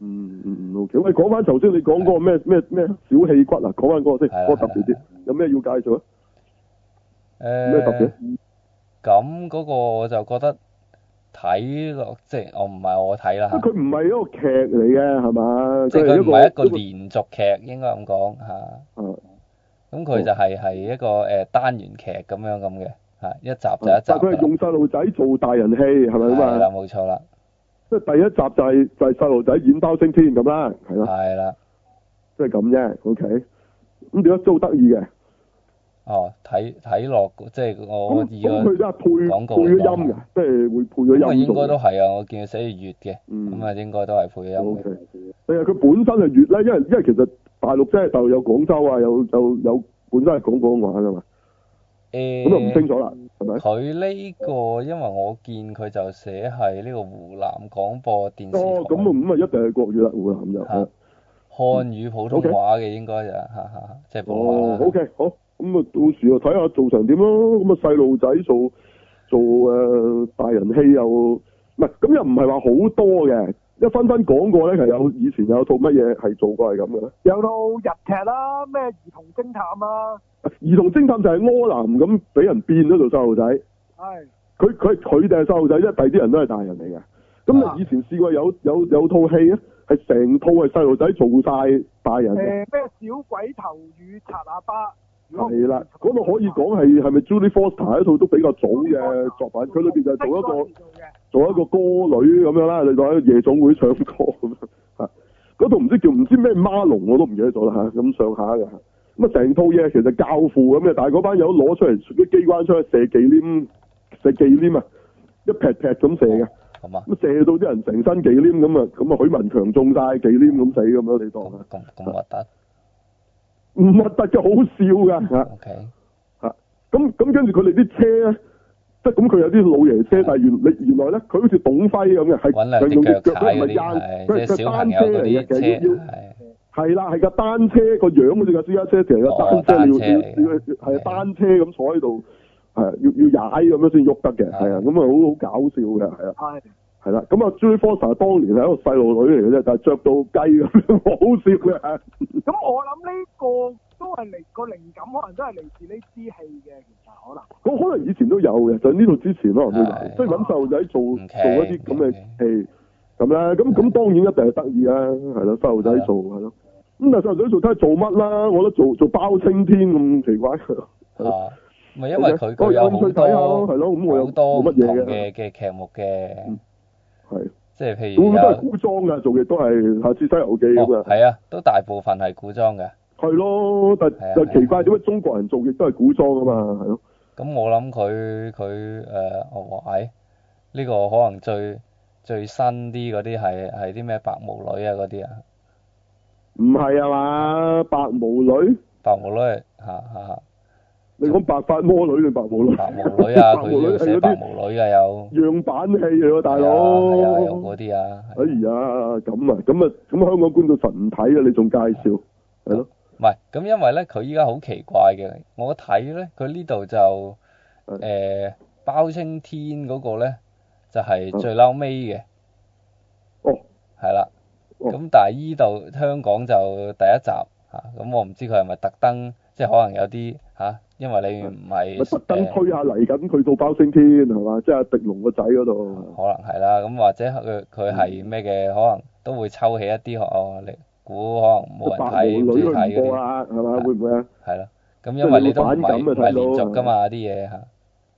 OK。喂，講翻頭先你講嗰個咩小氣骨啊，講翻嗰個先，嗰個特別啲，有咩要介紹啊？咩特別？ 咁嗰個我就覺得睇落，即係我唔係我睇啦嚇。 佢唔係一個劇嚟嘅係嘛？ 即係佢唔係一個連續劇，應該咁講嚇。咁佢就係一個單元劇咁嘅嚇，一集就一集。但佢係用細路仔做大人戲係咪啊嘛？ 係啦，冇錯啦。 即係第一集就係細路仔演包青天咁啦，係咯。係啦。即係咁啫 ，OK。咁點解都好得意嘅？ 睇落即係我以個廣告配咗音嘅，即係會配咗音。 咁應該都係啊！我見佢寫住粵嘅，咁啊應該都係配咗音嘅。 係啊，佢本身係粵咧，因為其實大陸即係就有廣州啊，有本身係講廣東話噶嘛。咁就唔清楚啦，係咪？ 佢呢個因為我見佢就寫係呢個湖南廣播電視台。 咁一定係國語啦，湖南就係。 漢語普通話嘅應該就即係普通話啦。 OK，好。咁啊，到時就睇下做成點咯。咁啊，細路仔做大人戲又唔係，咁又唔係話好多嘅。一分講過咧，其實以前有套乜嘢係做過係咁嘅咧？ 有套日劇啦，咩兒童偵探啊。 兒童偵探就係柯南咁俾人變咗做細路仔。 係。 佢哋係細路仔，即係第啲人都係大人嚟嘅。咁啊，以前試過有套戲咧，係成套係細路仔做晒大人嘅。 咩小鬼頭與賊阿巴？ 係啦，嗰度可以講係咪 Julie Foster 一套都比較早嘅作品，佢裏邊就做一個歌女咁樣啦，你當喺夜總會唱歌咁樣嚇。嗰度唔知咩孖龍我都唔記得咗啦嚇，咁上下嘅。咁啊成套嘢其實教父咁嘅，但係嗰班友攞出嚟啲機關槍射忌廉啊，一劈劈咁射嘅。咁射到啲人成身忌廉咁啊許文強中晒忌廉咁死咁樣，你當啊？ 咁核突？ 唔核突嘅，好笑噶嚇。 OK。 咁跟住佢哋啲車咧，即係咁佢有啲老爺車，但係原來咧佢好似董輝咁嘅，係用啲腳佢唔係硬，佢係單車嚟嘅，其實係啦，係架單車個樣好似架私家車，其實架單車你要係單車咁坐喺度，係要踩咁樣先喐得嘅，係啊，咁啊好搞笑嘅，係啊。係啦，咁啊 Julie Foster 當年係一個細路女嚟嘅啫，但係着到雞咁，好笑嘅。咁我諗呢個都係個靈感，可能都係嚟自呢支戲嘅，其實可能。 咁可能以前都有嘅，就呢度之前可能都有，即係揾細路仔做一啲咁嘅戲咁啦。咁當然一定係得意啦，係咯，細路仔做係咯。咁但係細路仔做睇下做乜啦？我覺得做包青天咁奇怪。 咪因為佢有好多係咯，咁我有好多乜嘢嘅劇目嘅。 係， 即係譬如都係古裝㗎，做嘅都係下次《西遊記》咁啊。 係啊，都大部分係古裝嘅。 係咯，但就奇怪點解中國人做嘅都係古裝啊嘛，係咯。 咁我諗佢我話呢個可能最新啲嗰啲係啲咩白毛女啊嗰啲啊？ 唔係啊嘛，白毛女。 白毛女嚇。 你講白髮魔女定白毛女？ 白毛女啊，佢要寫白毛女㗎有。樣板戲嚟喎，大佬。 係啊，有嗰啲啊。 哎呀，咁香港觀眾實唔睇啊！你仲介紹，係咯？ 唔係，咁因為咧，佢依家好奇怪嘅，我睇咧，佢呢度就包青天嗰個咧，就係最嬲尾嘅。 哦。係啦。咁但係依度香港就第一集嚇，咁我唔知佢係咪特登，即係可能有啲嚇。因為你唔係特登推下嚟緊，佢到包青天係嘛？即係狄龍個仔嗰度。 可能係啦，咁或者佢係咩嘅？可能都會抽起一啲你估可能冇人睇，唔知睇嗰啲。 係嘛？會唔會啊？ 係咯，咁因為你都唔係連續㗎嘛啲嘢嚇。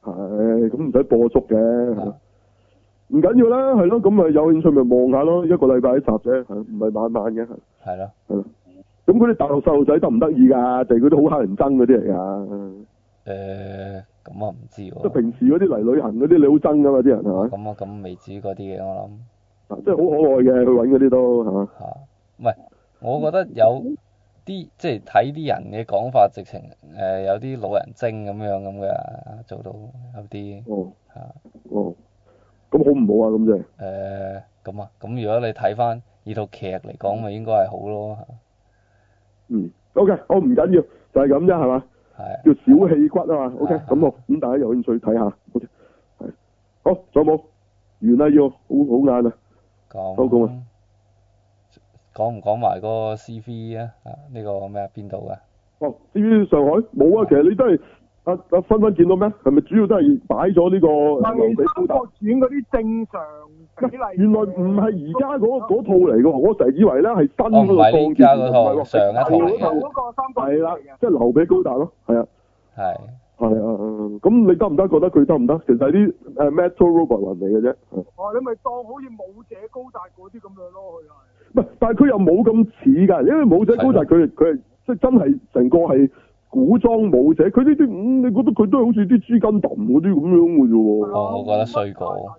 係咁唔使播足嘅，係咯啊唔緊要啦，係咯，咁咪有興趣咪望下咯，一個禮拜一集啫，係唔係晚晚嘅， 係咯， 係咯。咁嗰啲大陸細路仔得唔得意㗎？定係嗰啲好乞人憎嗰啲嚟㗎？ 咁我唔知即係喎。 平時嗰啲嚟旅行嗰啲，你好憎㗎嘛啲人係嘛？ 咁未至於嗰啲嘅，我諗即係好可愛嘅，去揾嗰啲都係嘛？ 唔係，我覺得有啲即係睇啲人嘅講法，直情有啲老人精咁樣咁嘅，做到有啲哦嚇哦，咁好唔好啊？咁即係咁啊，咁如果你睇翻呢套劇嚟講，咪應該係好咯 OK，我唔緊要，就係咁啫，係嘛？ 係叫小氣骨啊嘛。OK， 係咁好，咁大家有興趣睇下。OK，係好，仲有冇？完啦要，好晏啊。收工啊講唔講埋嗰個 CV 啊？呢個咩啊？邊度㗎？ 哦，至於上海冇啊，其實你都係阿芬芬見到咩？係咪主要都係擺咗呢個劉備高達？ 三國傳嗰啲正常比例。 原來唔係而家嗰套嚟㗎，我成日以為咧係新嗰個唔係呢家嗰套唔係喎上一套嚟嘅嗰個三國係啦嚟嘅， 即係劉備高達咯，係啊。 係係啊，咁你得唔得？覺得佢得唔得？其實係啲Metal Robot 雲嚟嘅啫。 哦，你咪當好似武者高達嗰啲咁樣咯，佢係。 唔係，但係佢又冇咁似㗎，因為武者高達佢係即係真係成個係古裝武者，佢呢啲你覺得佢都係好似啲豬筋揼嗰啲咁樣嘅啫喎。 我覺得衰過。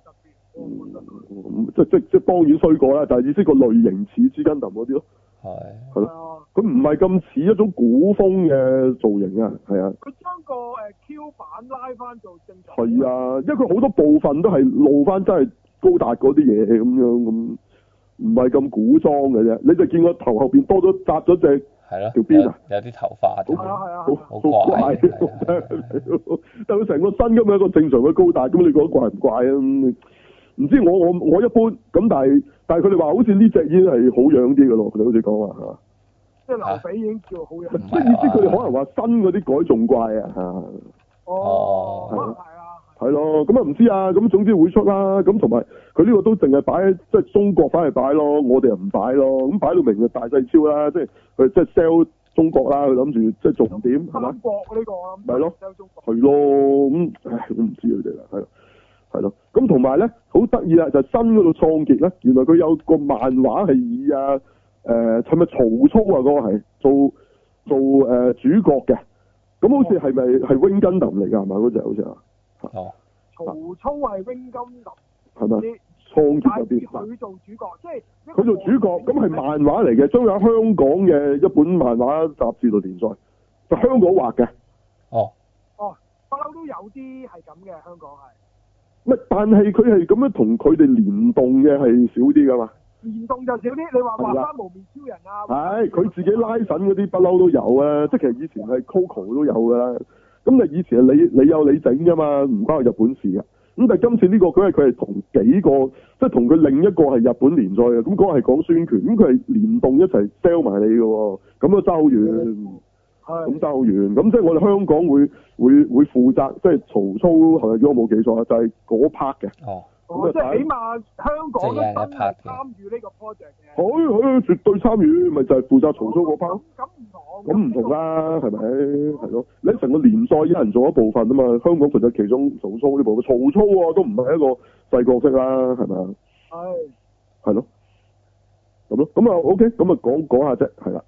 即當然衰過啦，但係意思個類型似豬筋揼嗰啲咯。係咯，佢唔係咁似一種古風嘅造型啊，係啊。 佢將個Q 版拉翻做正常。 係啊，因為佢好多部分都係露翻真係高達嗰啲嘢咁樣咁，唔係咁古裝嘅啫。你就見個頭後邊多咗紮咗隻係咯， 條邊啊， 有啲頭髮咁係啊係啊好好怪但佢成個身咁樣一個正常嘅高達，咁你覺得怪唔怪啊？唔知我一般咁，但係佢哋話好似呢隻已經係好樣啲嘅咯，佢哋好似講話係嘛？ 即係劉備已經叫好樣。 即係意思佢哋可能話新嗰啲改仲怪啊嚇。 哦，可能係啊。 係咯，咁啊唔知啊，咁總之會出啦。咁同埋佢呢個都淨係擺即係中國翻嚟擺咯，我哋又唔擺咯。咁擺到明就大細超啦，即係佢即係 sell 中國啦，佢諗住即係做唔掂係嘛？ 三國呢個我諗咪咯 sell 中國。 係咯，咁唉，我唔知佢哋啦，係咯，係咯。咁同埋咧，好得意啦，就新嗰度創傑咧，原來佢有個漫畫係以係咪曹操啊嗰個係做主角嘅。咁好似係咪係 Wing Gundam嚟㗎？係咪嗰隻好似啊？ 哦。 曹操係 Wing Gundam， 係咪？創傑入邊， 佢做主角，即係佢做主角，咁係漫畫嚟嘅，將喺香港嘅一本漫畫雜誌度連載，就香港畫嘅。 哦， 不嬲都有啲係咁嘅，香港係。 乜？但係佢係咁樣同佢哋聯動嘅係少啲㗎嘛？ 聯動就少啲，你話畫翻無面超人啊？ 係，佢自己拉神嗰啲不嬲都有啊，即係其實以前係 Coco 都有㗎啦。咁但係以前係你有你整㗎嘛，唔關我日本事㗎。咁但係今次呢個佢係同幾個，即係同佢另一個係日本連載嘅，咁嗰個係講孫權，咁佢係聯動一齊 sell 埋你嘅喎，咁啊爭好遠，咁爭好遠，咁即係我哋香港會負責，即係曹操係咪？如果我冇記錯就係嗰 part 嘅。 哦。 即係起碼香港都真係參與呢個 project 嘅。 佢絕對參與，咪就係負責曹操嗰 part。咁唔同啦，係咪？係咯，你成個聯賽一人做一部分啊嘛，香港負責其中曹操呢部分，曹操都唔係一個細角色啦，係咪啊？係咯，咁咯，咁啊 OK，咁啊講下啫，係啦。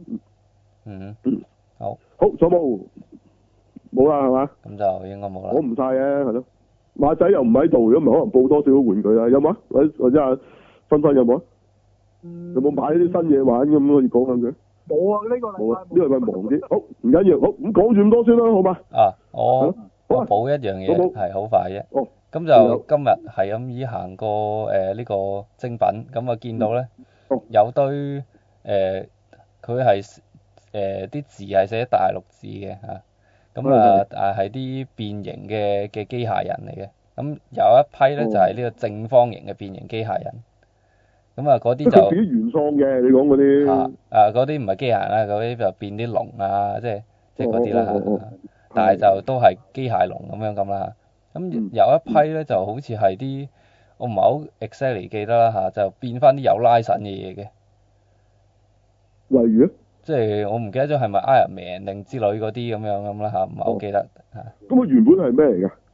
好。好，仲有冇？冇啦，係嘛？ 咁就應該冇啦。 講唔晒嘅，係咯。馬仔又唔喺度，如果唔係可能報多少少玩具啊？有冇啊？或者芬芬有冇啊？有冇買啲新嘢玩咁可以講兩句？ 冇啊，呢個禮拜呢個禮拜忙啲。好，唔緊要，好咁講住咁多先啦，好嘛？ 我補一樣嘢係好快啫。咁就今日係咁依行過呢個精品，咁啊見到咧有堆佢係啲字係寫大陸字嘅嚇。咁係啲變形嘅機械人嚟嘅，咁有一批咧就係呢個正方形嘅變形機械人，咁嗰啲就自己原創嘅，你講嗰啲嗰啲唔係機械人啦，嗰啲就變啲龍啊，即係嗰啲啦，但係就都係機械龍咁啦，咁有一批咧就好似係啲我唔係好 exactly 記得啦嚇，就變翻啲有拉神嘅嘢嘅， 例如咧？ 即係我唔記得咗係咪 Iron Man 定之類嗰啲咁啦嚇，唔係好記得嚇。 咁佢原本係咩嚟㗎？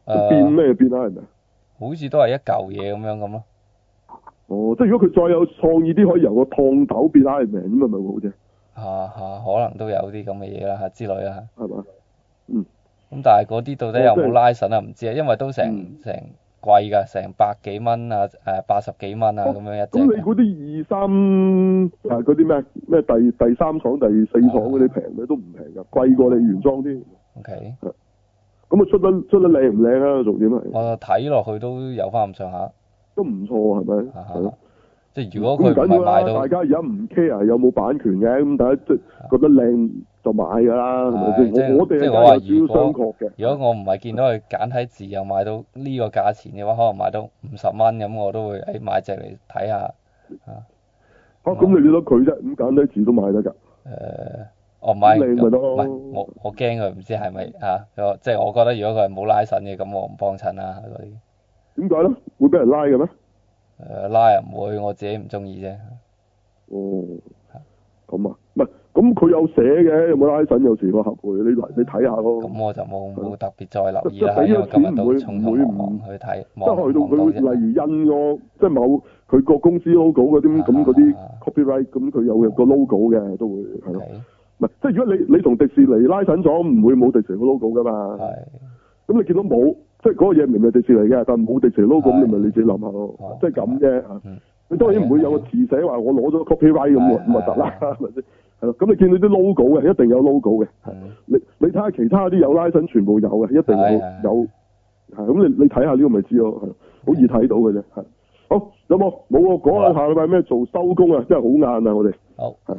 變咩變啊？係咪？ 好似都係一嚿嘢咁咯。 哦，即係如果佢再有創意啲，可以由個燙斗變 Iron Man 咁，咪好啫。 可能都有啲咁嘅嘢啦之類啦。 係嘛？ 咁但係嗰啲到底有冇拉神啊？唔知啊，因為都成貴㗎，成百幾蚊啊，80幾蚊啊咁樣一隻。 咁你嗰啲2、3嗰啲咩第三廠、第四廠嗰啲平嘅都唔平㗎，貴過你原裝啲。 OK。 咁啊出得靚唔靚啊？重點係。 我睇落去都有翻咁上下。 都唔錯係咪？係咯。 即係如果佢唔係賣到， 大家而家唔 care 有冇版權嘅，咁大家即係覺得靚就買㗎啦，係咪先？我哋係有少少商榷嘅。如果我唔係見到佢簡體字又賣到呢個價錢嘅話，可能賣到50蚊咁，我都會買隻嚟睇下。 咁你見到佢啫？咁簡體字都買得㗎。 唔係， 靚咪得咯。 我驚佢唔知係咪即係我覺得如果佢係冇拉神嘅，咁我唔幫襯啦嗰啲。點解咧？會俾人拉嘅咩？ 拉又唔會，我自己唔中意啫。 哦，咁啊，唔係，咁佢有寫嘅，有冇拉神有時個合會，你睇下咯。 咁我就冇特別再留意啦，因為今日都匆匆忙忙去睇， 即係去到佢例如印個即係某佢個公司 logo 嗰啲咁嗰啲 copyright，咁佢有個 logo 嘅都會係咯。唔係，即係如果你同迪士尼拉神咗，唔會冇迪士尼個 logo 噶嘛。係。咁你見到冇？即係嗰個嘢明明係迪士尼嘅，但係冇迪士尼 logo，咁你咪你自己諗下咯，即係咁啫嚇。你當然唔會有個詞寫話我攞咗 copyright 咁咪得啦，係咪先？係咯，咁你見到啲 logo 嘅，一定有 logo 嘅。你睇下其他啲有拉神，全部有嘅，一定有。係咁，你睇下呢個咪知咯，係好易睇到嘅啫。係。好，有冇？冇喎，講下下禮拜咩做收工啊？真係好晏啊！我哋。 好。 係。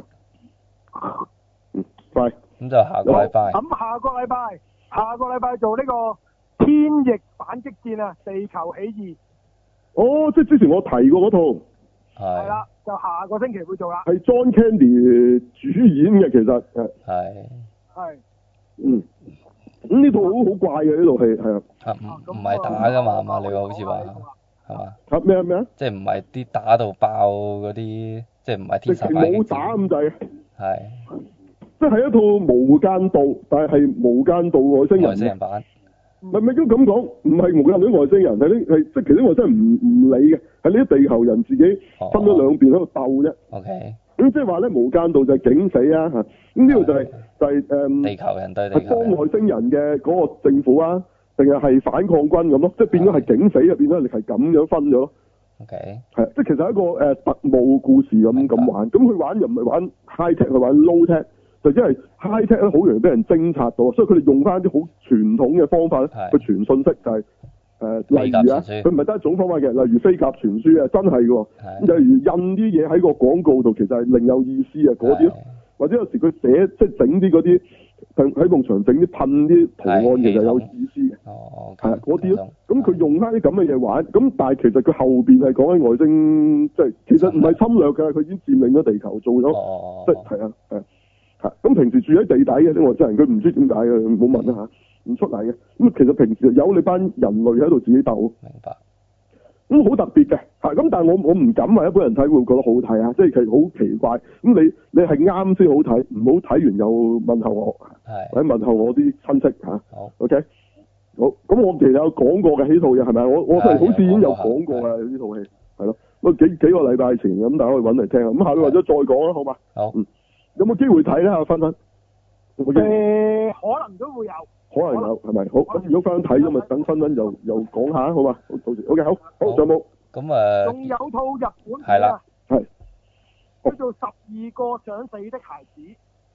拜。 咁就下個禮拜。 咁下個禮拜做呢個。天翼反擊戰啊！地球起義。 哦，即係之前我提過嗰套。 係啦，就下個星期會做啦。 係 John Candy 主演嘅，其實係。 咁呢套好怪嘅呢套戲係啊。 唔係打㗎嘛？你話好似話係嘛？ 咩啊？即係唔係啲打到爆嗰啲，即係唔係天神反擊戰？ 冇打咁滯。 係。 即係一套無間道，但係無間道外星人版。 唔係都咁講，唔係無間道外星人，係即係其實外星人唔理嘅，係呢啲地球人自己分咗兩邊喺度鬥啫。 OK。 咁即係話咧，無間道就係警死啊嚇，咁呢度就係地球人對地球人。係幫外星人嘅嗰個政府啊，定係反抗軍咁咯？即係變咗係警死啊，變咗係咁樣分咗咯。 OK。 係即係其實係一個特務故事咁玩，咁佢玩又唔係玩 high tech，佢玩 low tech。就因為 high tech 咧，好容易俾人偵察到，所以佢哋用翻啲好傳統嘅方法咧去傳信息，就係例如啊，佢唔係得一種方法嘅，例如飛鴿傳書啊，真係嘅。咁例如印啲嘢喺個廣告度，其實係另有意思啊，嗰啲或者有時佢寫即係整啲嗰啲喺埲牆整啲噴啲圖案，其實有意思嘅。係嗰啲咯。咁佢用翻啲咁嘅嘢玩，咁但係其實佢後邊係講緊外星，即係其實唔係侵略嘅，佢已經佔領咗地球，做咗即係係。咁平時住喺地底嘅啲外星人，佢唔知點解嘅，唔好問啦嚇，唔出嚟嘅。咁其實平時有你班人類喺度自己鬥。 明白。 咁好特別嘅嚇，咁但係我唔敢話一般人睇會覺得好睇啊，即係其實好奇怪。咁你係啱先好睇，唔好睇完又問候我，或者問候我啲親戚嚇。好。OK。好。咁我其實有講過嘅呢套嘢係咪？我好似已經有講過嘅呢套戲，係咯。幾個禮拜前咁，大家可以揾嚟聽下。咁下個或者再講啦，好嘛？ 好。 有冇機會睇咧？阿芬芬， 可能都會有， 可能有係咪？好，咁如果芬芬睇咗，咪等芬芬又講下，好嘛？到時 OK，好，仲有冇？ 咁仲有套日本係啦， 係叫做《12個想死的孩子》。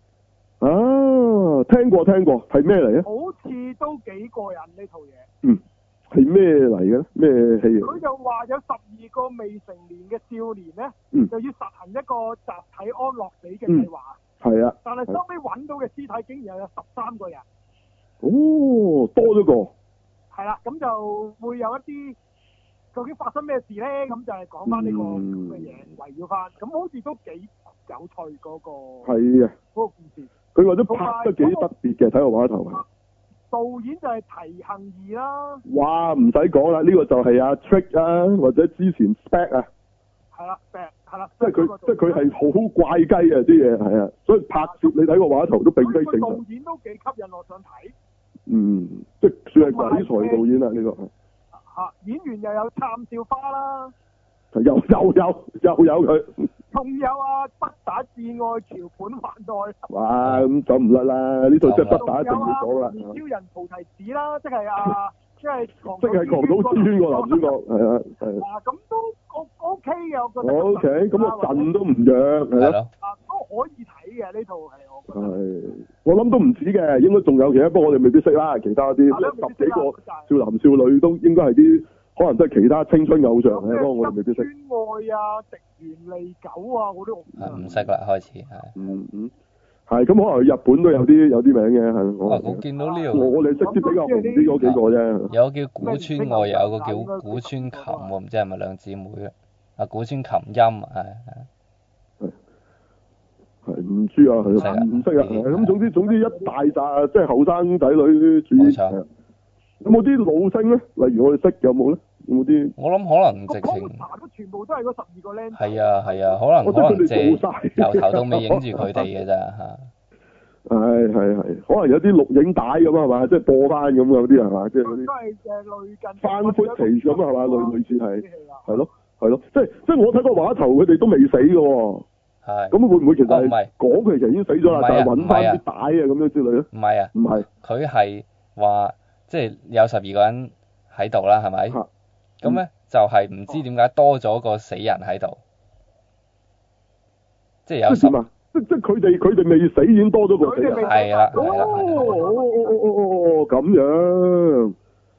啊，聽過，係咩嚟啊？ 好似都幾過癮呢套嘢。 係咩嚟嘅？咩戲？ 佢就話有12個未成年嘅少年咧，就要實行一個集體安樂死嘅計劃。係啊。但係收尾揾到嘅屍體竟然有13個人。 哦，多咗個。係啦，咁就會有一啲究竟發生咩事咧？咁就係講翻呢個咁嘅嘢，圍繞翻。咁好似都幾有趣嗰個。係啊。嗰個故事。佢話都拍得幾特別嘅，睇個畫頭。導演就係堤幸二啦。哇，唔使講啦，呢個就係阿 Trick 啊，或者之前 Spec 啊。係啦 ，Spec 係啦。即係佢係好怪雞啊啲嘢，係啊，所以拍攝你睇個畫頭都並非正常。導演都幾吸引我想睇。 即係算係鬼才導演啦呢個。 演員又有譚少花啦。 又有佢。 仲有不打至愛橋本環奈。 哇，咁走唔甩啦！呢套即係不打一定要講啦。 超人菩提子啦，即係狂島之淵個男主角，係啊。咁都 OK 嘅，我覺得。 OK，咁個陣都唔弱，係咯。 都可以睇嘅呢套係我覺得。 係，我諗都唔止嘅，應該仲有其他，不過我哋未必識啦。其他啲十幾個少男少女都應該係啲，可能都係其他青春偶像嘅，不過我哋未必識。川愛啊，植原利久啊，嗰啲我唔識啦，開始係。 係咁，可能日本都有啲名嘅，係。 我見到呢度。 我哋識啲比較紅啲嗰幾個啫。 有叫古川愛，有個叫古川琴喎，唔知係咪兩姊妹啊？古川琴音係唔知啊，唔識啊，咁總之一大紮即係後生仔女主演。冇錯。有冇啲老星咧？例如我哋識有冇咧？有冇啲？我諗可能直情。都全部都係嗰12個僆。係啊，可能借由頭到尾影住佢哋嘅咋嚇。係，可能有啲錄影帶咁係嘛？即係播翻咁有啲係嘛？即係嗰啲。都係類近。翻 footage 咁係嘛？類似係。係咯，即係我睇個畫頭，佢哋都未死嘅喎。係。咁會唔會其實係講佢其實已經死咗啦？但係揾翻啲帶啊咁樣之類咧？唔係啊。唔係。佢係話即係有12個人喺度啦，係咪？咁咧就係唔知點解多咗個死人喺度，即係有10。即係佢哋未死已經多咗個死人。係啦。咁樣。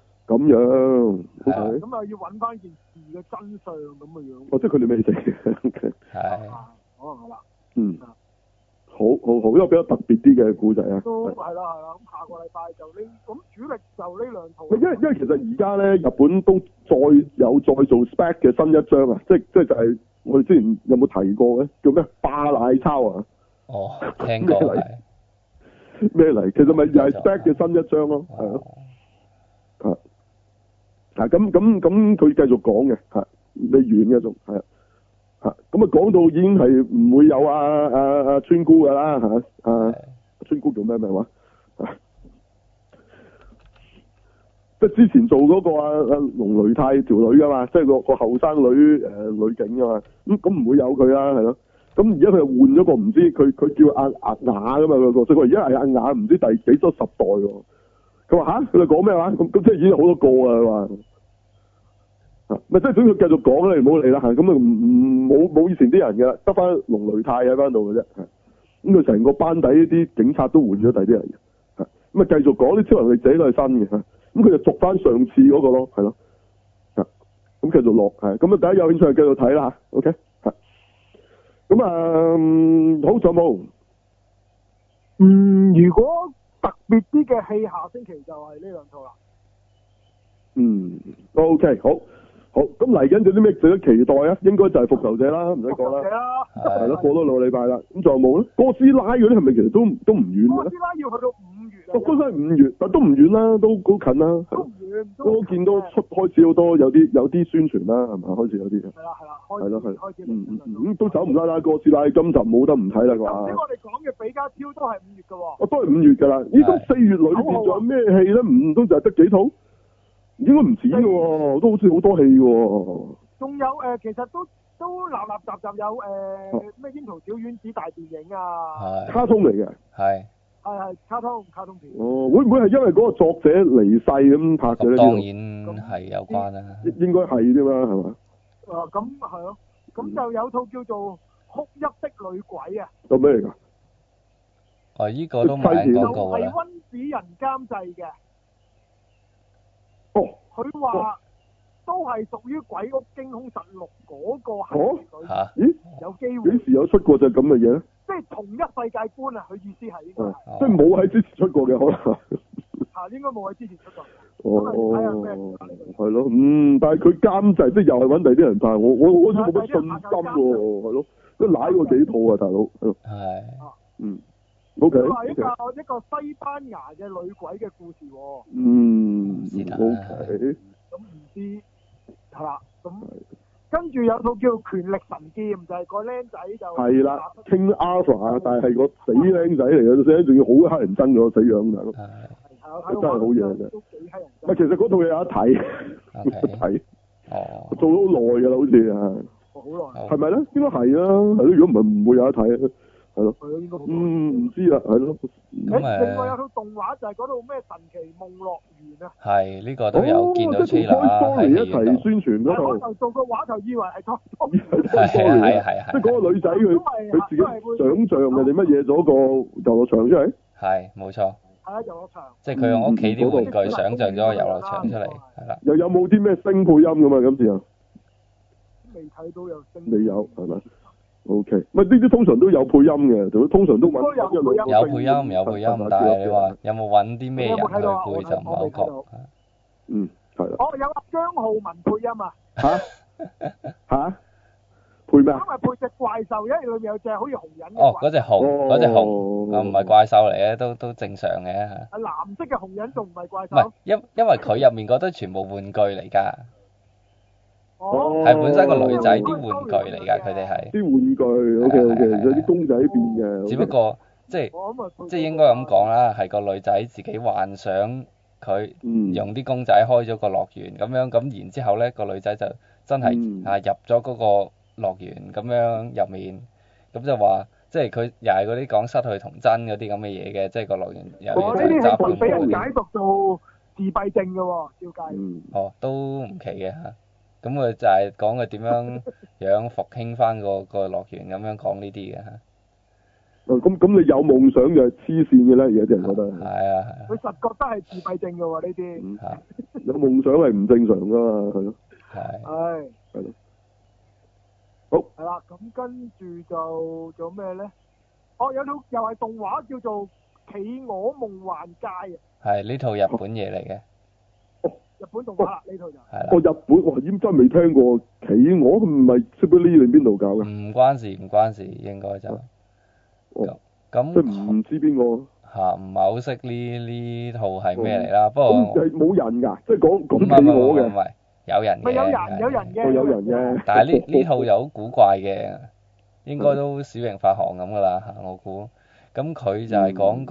咁啊要揾翻件事嘅真相咁嘅樣。即係佢哋未死嘅。係。可能係啦。好，因為比較特別啲嘅故仔啊。都係啦，咁下個禮拜就呢，咁主力就呢兩套。因為其實而家咧，日本都再做 spec 嘅新一章啊，即係就係我哋之前有冇提過嘅，叫咩霸奶抄啊？哦，聽過係。咩嚟？其實咪又係 spec 嘅新一章咯，係咯。咁佢繼續講嘅，未完嘅仲係啊。咁啊，講到已經係唔會有村姑噶啦村姑叫咩名話？即係之前做嗰個龍雷太條女噶嘛，即係個後生女女警噶嘛，咁唔會有佢啦，係咯。咁而家佢又換咗個唔知佢叫阿雅噶嘛個角色，佢而家係阿雅唔知第幾多10代喎。佢話佢哋講咩話？咁即係已經好多個啊！佢話。咪即係總之佢繼續講咧，唔好理啦嚇。咁啊冇以前啲人嘅，得翻龍雷太喺翻度嘅啫。咁佢成個班底啲警察都換咗第啲人嘅。咁啊繼續講啲超能力者都係新嘅。咁佢就續翻上次嗰個咯，係咯。咁繼續落係。咁啊大家有興趣就繼續睇啦。OK。咁好咗冇？如果特別啲嘅戲，下星期就係呢兩套啦。OK，好。好，咁嚟緊有啲咩值得期待啊？應該就係復仇者啦，唔使講啦。係咯，過多2個禮拜啦。咁仲有冇咧？哥斯拉嗰啲係咪其實都唔遠嘅咧？哥斯拉要去到5月啊。哥斯拉5月，但都唔遠啦，都好近啦。都唔遠。都見到開始好多有啲宣傳啦，係咪？開始有啲。係啦，開始。咁都走唔甩啦，哥斯拉今集冇得唔睇啦啩。頭先我哋講嘅比加超都係5月㗎喎。都係5月㗎啦。咦？咁4月裏邊仲有咩戲咧？唔通就係得幾套？應該唔止嘅喎，都好似好多戲喎。仲有其實都立雜有咩櫻桃小丸子大電影啊，卡通嚟嘅，係卡通片。哦，會唔會係因為嗰個作者離世咁拍嘅咧？當然係有關啦。應該係啫嘛，係嘛？咁係咯，咁就有套叫做《哭泣的女鬼》啊。做咩嚟㗎？依個都買廣告啦。係溫子仁監製嘅。佢話都係屬於《鬼屋驚凶實錄》嗰個系列裏面，有機會。幾時有出過隻咁嘅嘢咧？即係同一世界觀啊！佢意思係應該係，即係冇喺之前出過嘅可能。應該冇喺之前出過。係咯，但係佢監製即係又係揾第啲人拍，我好似冇乜信心喎，係咯，都舐過幾套啊，大佬。係。O.K. 佢話一個西班牙嘅女鬼嘅故事喎。O.K. 咁唔知係啦，咁跟住有套叫《權力神劍》，就係個僆仔就係啦，King Arthur，但係個死僆仔嚟嘅，死僆仲要好乞人憎嘅死樣大佬。 真係好嘢嘅。 都幾閪人唔係，其實嗰套嘢有得睇，有得睇。 哦。 做咗好耐㗎啦，好似啊。 好耐。 係咪咧？應該係啊，係咯。如果唔係，唔會有得睇。係咯。 係咯，應該。 唔知啦，係咯。 另外有套動畫就係嗰套咩神奇夢樂園啊。 係呢個都有見到 trailer 喺戲院度。一齊宣傳嗰套。 我就做個畫就以為係 Toy Story。 係。 即係嗰個女仔佢自己想像嘅定乜嘢咗個遊樂場出嚟？ 係，冇錯。 係啊，遊樂場。即係佢用屋企啲玩具想像咗個遊樂場出嚟，係啦。 又有冇啲咩聲配音㗎嘛？今次啊？ 未睇到有聲。 未有係咪？O K，唔係呢啲通常都有配音嘅，通常都揾有配音，但係你話有冇揾啲咩人去配就唔係好覺。 係啦。 有阿張浩文配音啊。 嚇？配咩啊？ 因為配隻怪獸，因為裏面有隻好似紅人嘅。 嗰隻熊，唔係怪獸嚟嘅，都正常嘅。 係藍色嘅紅人仲唔係怪獸？ 唔係，因為佢入面嗰堆全部玩具嚟㗎。 哦。 係本身個女仔啲玩具嚟㗎，佢哋係。 啲玩具 OK，有啲公仔變嘅。 只不過即係應該咁講啦，係個女仔自己幻想佢用啲公仔開咗個樂園咁樣，咁然之後咧個女仔就真係入咗嗰個樂園咁樣入面，咁就話即係佢又係嗰啲講失去童真嗰啲咁嘅嘢嘅，即係個樂園有啲呢啲係俾人解讀到自閉症嘅喎，照計。 都唔奇嘅嚇。咁佢就係講佢點樣復興翻個樂園咁樣講呢啲嘅嚇。 咁你有夢想就係黐線嘅啦，而家啲人覺得。 係啊。 佢實覺得係自閉症嘅喎呢啲。 有夢想係唔正常噶嘛，係咯。 係。 係咯。好。 係啦，咁跟住就做咩咧？有套又係動畫叫做《企鵝夢幻街》啊。 係呢套日本嘢嚟嘅。 日本動畫啦，呢套就係。 日本我真係未聽過企鵝，唔係 Ghibli 定邊度搞嘅？ 唔關事，應該就。咁。 即係唔知邊個。 唔係好識呢套係咩嚟啦？不過。 咁係冇人㗎，即係講企鵝嘅。 唔係，有人嘅。 有人嘅。 但係呢套又好古怪嘅，應該都小型發行咁㗎啦嚇，我估。咁佢就係講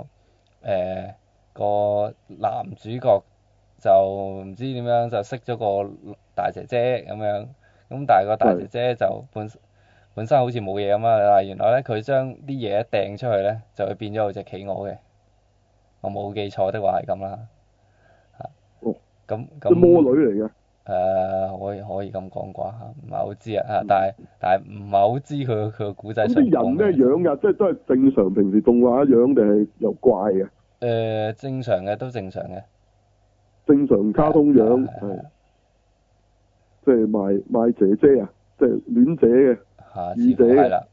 個男主角。就唔知點樣就識咗個大姐姐咁樣，咁但係個大姐姐就本身好似冇嘢咁啊，但係原來咧佢將啲嘢一掟出去咧，就會變咗隻企鵝嘅。我冇記錯的話係咁啦。咁魔女嚟嘅。 可以咁講啩嚇，唔係好知啊，但係唔係好知佢個古仔。 啲人咩樣㗎？即係都係正常平時動畫樣定係又怪嘅？ 正常嘅都正常嘅。 正常卡通樣係，即係賣姐姐啊，即係戀姐嘅，二姐嘅。係啦。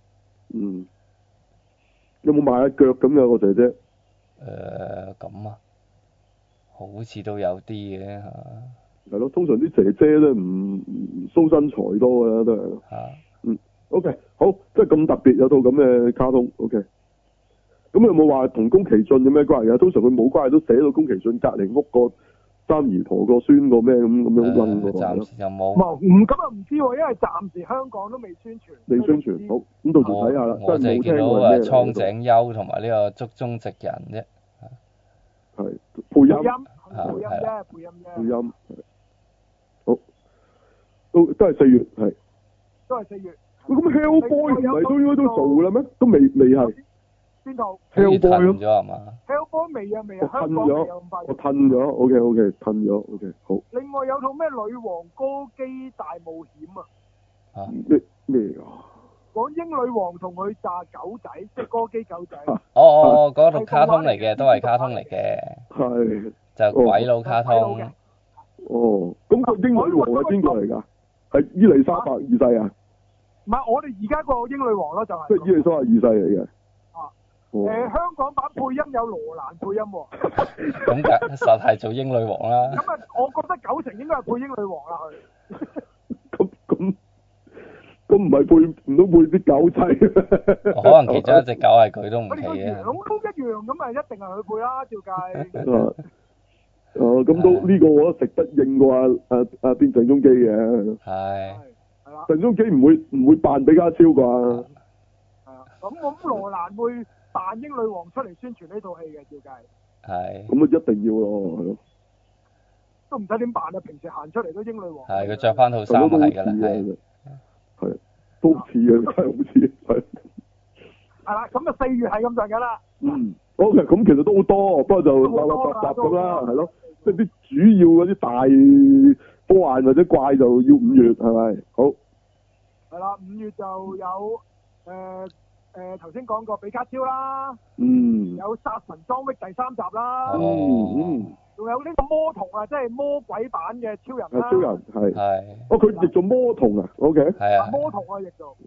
有冇賣下腳咁嘅個姐姐？ 咁啊，好似都有啲嘅嚇。 係咯，通常啲姐姐都唔蘇身材多㗎啦，都係。OK，好，即係咁特別有套咁嘅卡通 ，OK。咁有冇話同宮崎駿有咩關係啊？通常佢冇關係都寫到宮崎駿隔離屋個三姨婆個孫個咩咁樣問喎。 暫時就冇。 咁啊唔知喎，因為暫時香港都未宣傳。 未宣傳，好，咁到時睇下啦。 我淨係見到蒼井優同埋呢個竹中直人啫。 係配音。配音。好。都係4月，係。 都係4月。 咁 Hellboy 唔係都應該都做啦咩？都未係。 邊套 ？Hellboy 咗係嘛 ？Hellboy 未啊，香港未有咁快。 我褪咗 ，OK，褪咗 ，OK， 好。 另外有套咩女王歌姬大冒險啊？ 咩啊？ 講英女王同佢炸狗仔，即係歌姬狗仔。 嗰套卡通嚟嘅，都係卡通嚟嘅。 係。 就鬼佬卡通。 咁個英女王係邊個嚟㗎？係伊麗莎白二世啊？ 唔係，我哋而家個英女王咯，就係。 即係伊麗莎白二世嚟嘅。 香港版配音有羅蘭配音喎。 咁梗實係做英女王啦。 咁啊，我覺得90%應該係配英女王啦佢。 咁唔係配唔到配啲狗仔。 可能其中一隻狗係佢都唔奇嘅。 樣都一樣，咁啊一定係佢配啦，照計。 咁都呢個我都食得應過邊鄭中基嘅。 係。 係啦。 鄭中基唔會扮比家超啩？係啊。咁羅蘭會扮英女王出嚟宣傳呢套戲嘅，照計。 係。 咁啊一定要咯，係咯。 都唔使點辦啊！平時行出嚟都英女王。 係佢着翻套衫係㗎啦， 係。都似嘅，真係好似係。 係啦，咁啊4月係咁上緊啦。 OK，咁其實都好多，不過就立立雜雜咁啦，係咯。即係啲主要嗰啲大科幻或者怪就要5月，係咪？好。 係啦，5月就有頭先講過比卡超啦。有殺神裝逼第3集啦。仲有呢個魔童啊，即係魔鬼版嘅超人啦。 超人係。佢譯做魔童啊 ，OK。 係啊。 魔童啊，譯做。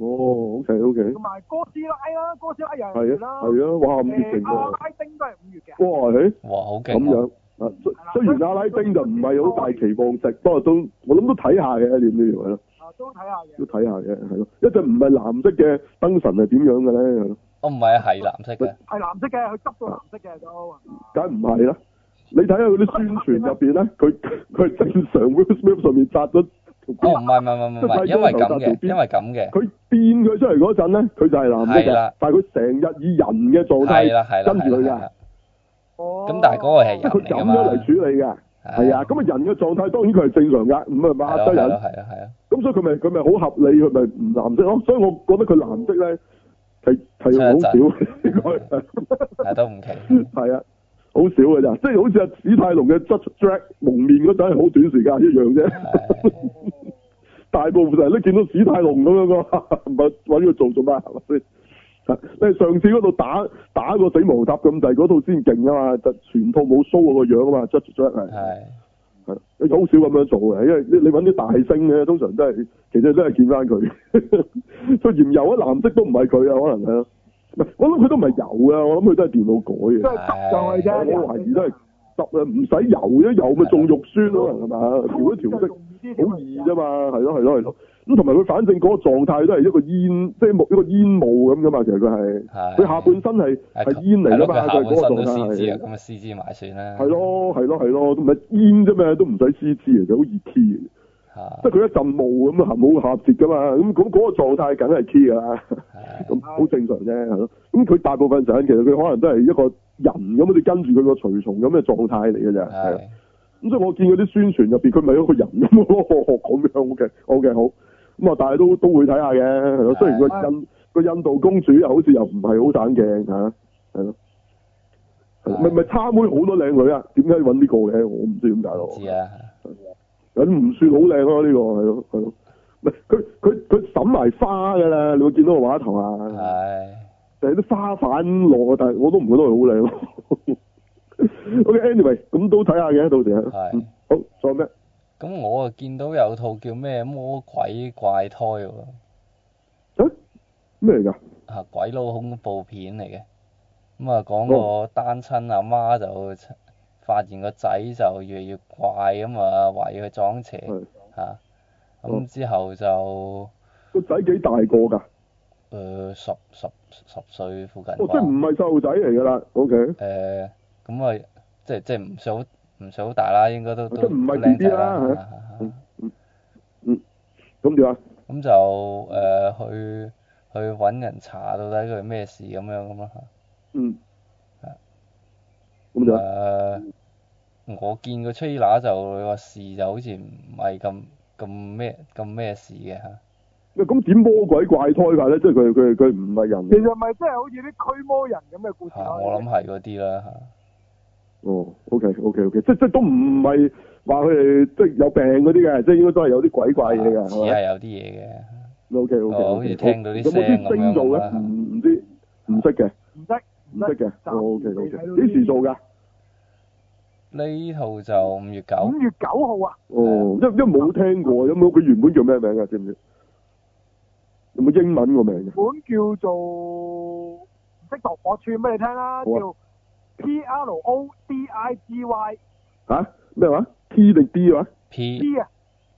OK。 同埋哥斯拉啦，哥斯拉又係5月啦。 係啊，哇咁熱情喎。 阿拉丁都係5月嘅。 哇，好勁。 咁樣雖然阿拉丁就唔係好大期望值，不過都我諗都睇下嘅，點都要係咯。 都睇下嘅。 都睇下嘅，係咯。一隻唔係藍色嘅燈神係點樣嘅咧？ 唔係啊，係藍色嘅。 係藍色嘅，佢執到藍色嘅都。 梗唔係啦。你睇下佢啲宣傳入邊咧，佢係正常 Will Smith 上面紮咗條辮。 唔係，因為咁嘅。 佢變佢出嚟嗰陣咧，佢就係藍色嘅，但係佢成日以人嘅狀態跟住佢嘅。 咁但係嗰個係人嚟㗎嘛。 佢咁樣嚟處理嘅。係啊，咁啊人嘅狀態當然佢係正常㗎，唔係馬德人。 係啊。咁所以佢咪好合理，佢咪唔藍色咯。所以我覺得佢藍色咧係好少應該。 係都唔奇。 係啊。好少嘅咋，即係好似阿史泰龍嘅 Judge Dredd 蒙面嗰陣係好短時間一樣啫。大部分人都見到史泰龍咁樣個，唔係揾佢做咩係咪先？你上次嗰度打個死無塔咁滯，嗰套先勁啊嘛，就全套冇 show 個樣啊嘛 ，Judge Dredd 係你好少咁樣做嘅，因為你揾啲大星嘅，通常都係其實都係見翻佢。佢嫌油啊，藍色都唔係佢啊，可能係咯。我諗佢都唔係油啊，我諗佢都係電腦改嘅。 都係執上去啫。 我懷疑都係執啊，唔使油啫，油咪仲肉酸咯，係嘛？調一調色，好易啫嘛，係咯。咁同埋佢反正嗰個狀態都係一個煙，即係一個煙霧咁噶嘛，其實佢係。佢下半身係煙嚟噶嘛，佢嗰個狀態係。 咁啊，CG 埋算啦。 係咯，都唔係煙啫嘛，都唔使 CG 嘅，就好易 key 嘅。即係佢一陣霧咁啊，冇下節噶嘛，咁嗰個狀態梗係 key 噶啦，咁好正常啫，係咯。咁佢大部分時間其實佢可能都係一個人咁，好似跟住佢個隨從咁嘅狀態嚟嘅啫，係。咁所以我見嗰啲宣傳入邊，佢咪一個人咁咯，咁樣 OK 好。咁啊，但係都會睇下嘅，係咯。雖然個印度公主又好似又唔係好省鏡嚇，係咯。咪參會好多靚女啊？點解揾呢個嘅？我唔知點解咯。 知啊。 咁唔算好靚咯，呢個係咯，唔係佢審埋花㗎啦，你會見到個畫頭啊，就係啲花瓣落，但係我都唔覺得佢好靚咯。OK，anyway，咁都睇下嘅，到時啊。好，仲有咩？ 咁我啊見到有套叫咩魔鬼怪胎喎。 咩嚟㗎？ 鬼佬恐怖片嚟嘅。咁啊講個單親阿媽就發現個仔就越嚟越怪咁啊，懷疑佢撞邪嚇，咁之後就個仔幾大個㗎 ？10歲附近。 即係唔係細路仔嚟㗎啦？OK。 咁啊，即係唔算好大啦，應該都即係唔係 BB 啦咁點啊？ 咁就去揾人查到底佢係咩事咁樣啦嚇。 咁就我見個 trailer 就個事就好似唔係咁咩事嘅嚇。 咁點魔鬼怪胎法咧？即係佢唔係人。 其實咪即係好似啲驅魔人咁嘅故事。 我諗係嗰啲啦嚇。 OK，即係都唔係話佢哋即係有病嗰啲嘅，即係應該都係有啲鬼怪嘢嘅。 似係有啲嘢嘅。 OK。 好似聽到啲聲咁樣。 有冇啲星做嘅？唔知，唔識嘅。唔識嘅。OK。幾時做㗎？ 呢套就5月9。 5月9號啊！ 因為冇聽過，有冇佢原本叫咩名啊？知唔知？有冇英文個名？ 本叫做唔識讀，我串俾你聽啦，叫 PRODIGY。 嚇？咩話 ？P 定 D 話 ？P 啊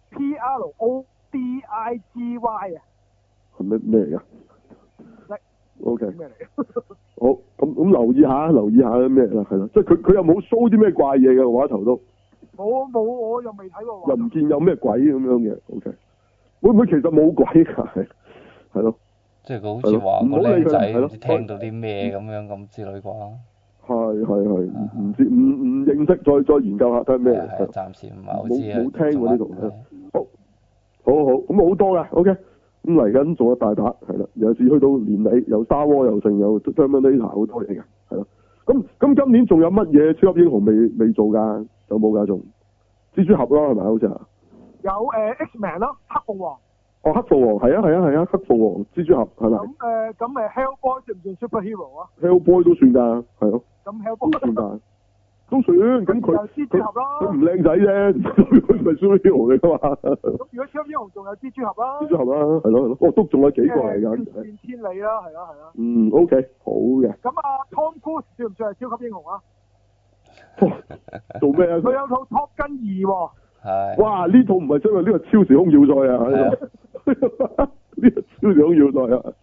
，PRODIGY 啊。 係咩嚟㗎？OK。 咩嚟？ 好，咁留意下咩啦，係咯，即係佢又冇 show 啲咩怪嘢嘅畫頭都。冇， 我又未睇過。 又唔見有咩鬼咁樣嘅 ，OK。會唔會其實冇鬼㗎？係咯。 即係佢好似話個靚仔唔知聽到啲咩咁樣咁之類啩。 係，唔知唔認識，再研究下睇下咩。 係暫時唔係好知啊。 冇聽過呢度。好，咁好多㗎 ，OK。咁嚟緊做咗大把，係啦，尤其是去到年尾，又 Star Wars又成，又 Terminator 好多嘢嘅，係咯。咁今年仲有乜嘢超級英雄未做㗎？有冇㗎？仲蜘蛛俠咯，係咪好似啊？ 有X-Men 咯，黑鳳凰。 哦，黑鳳凰係啊，黑鳳凰、蜘蛛俠係咪？ 咁Hellboy 算唔算 superhero 啊 ？Hellboy 都算㗎，係咯。 咁 Hellboy 都算㗎。都算，咁佢唔靚仔啫，佢唔係 superhero 嚟㗎嘛。 咁如果超級英雄仲有蜘蛛俠啦。 蜘蛛俠啦，係咯，都仲有幾個嚟㗎。 挑戰千里啦，係啦。 OK，好嘅。 咁Tom Cruise 算唔算係超級英雄啊？ 做咩啊？ 佢有套 Top Gun 2喎。 係。哇！呢套唔係真係呢個超時空要塞啊！呢個超時空要塞啊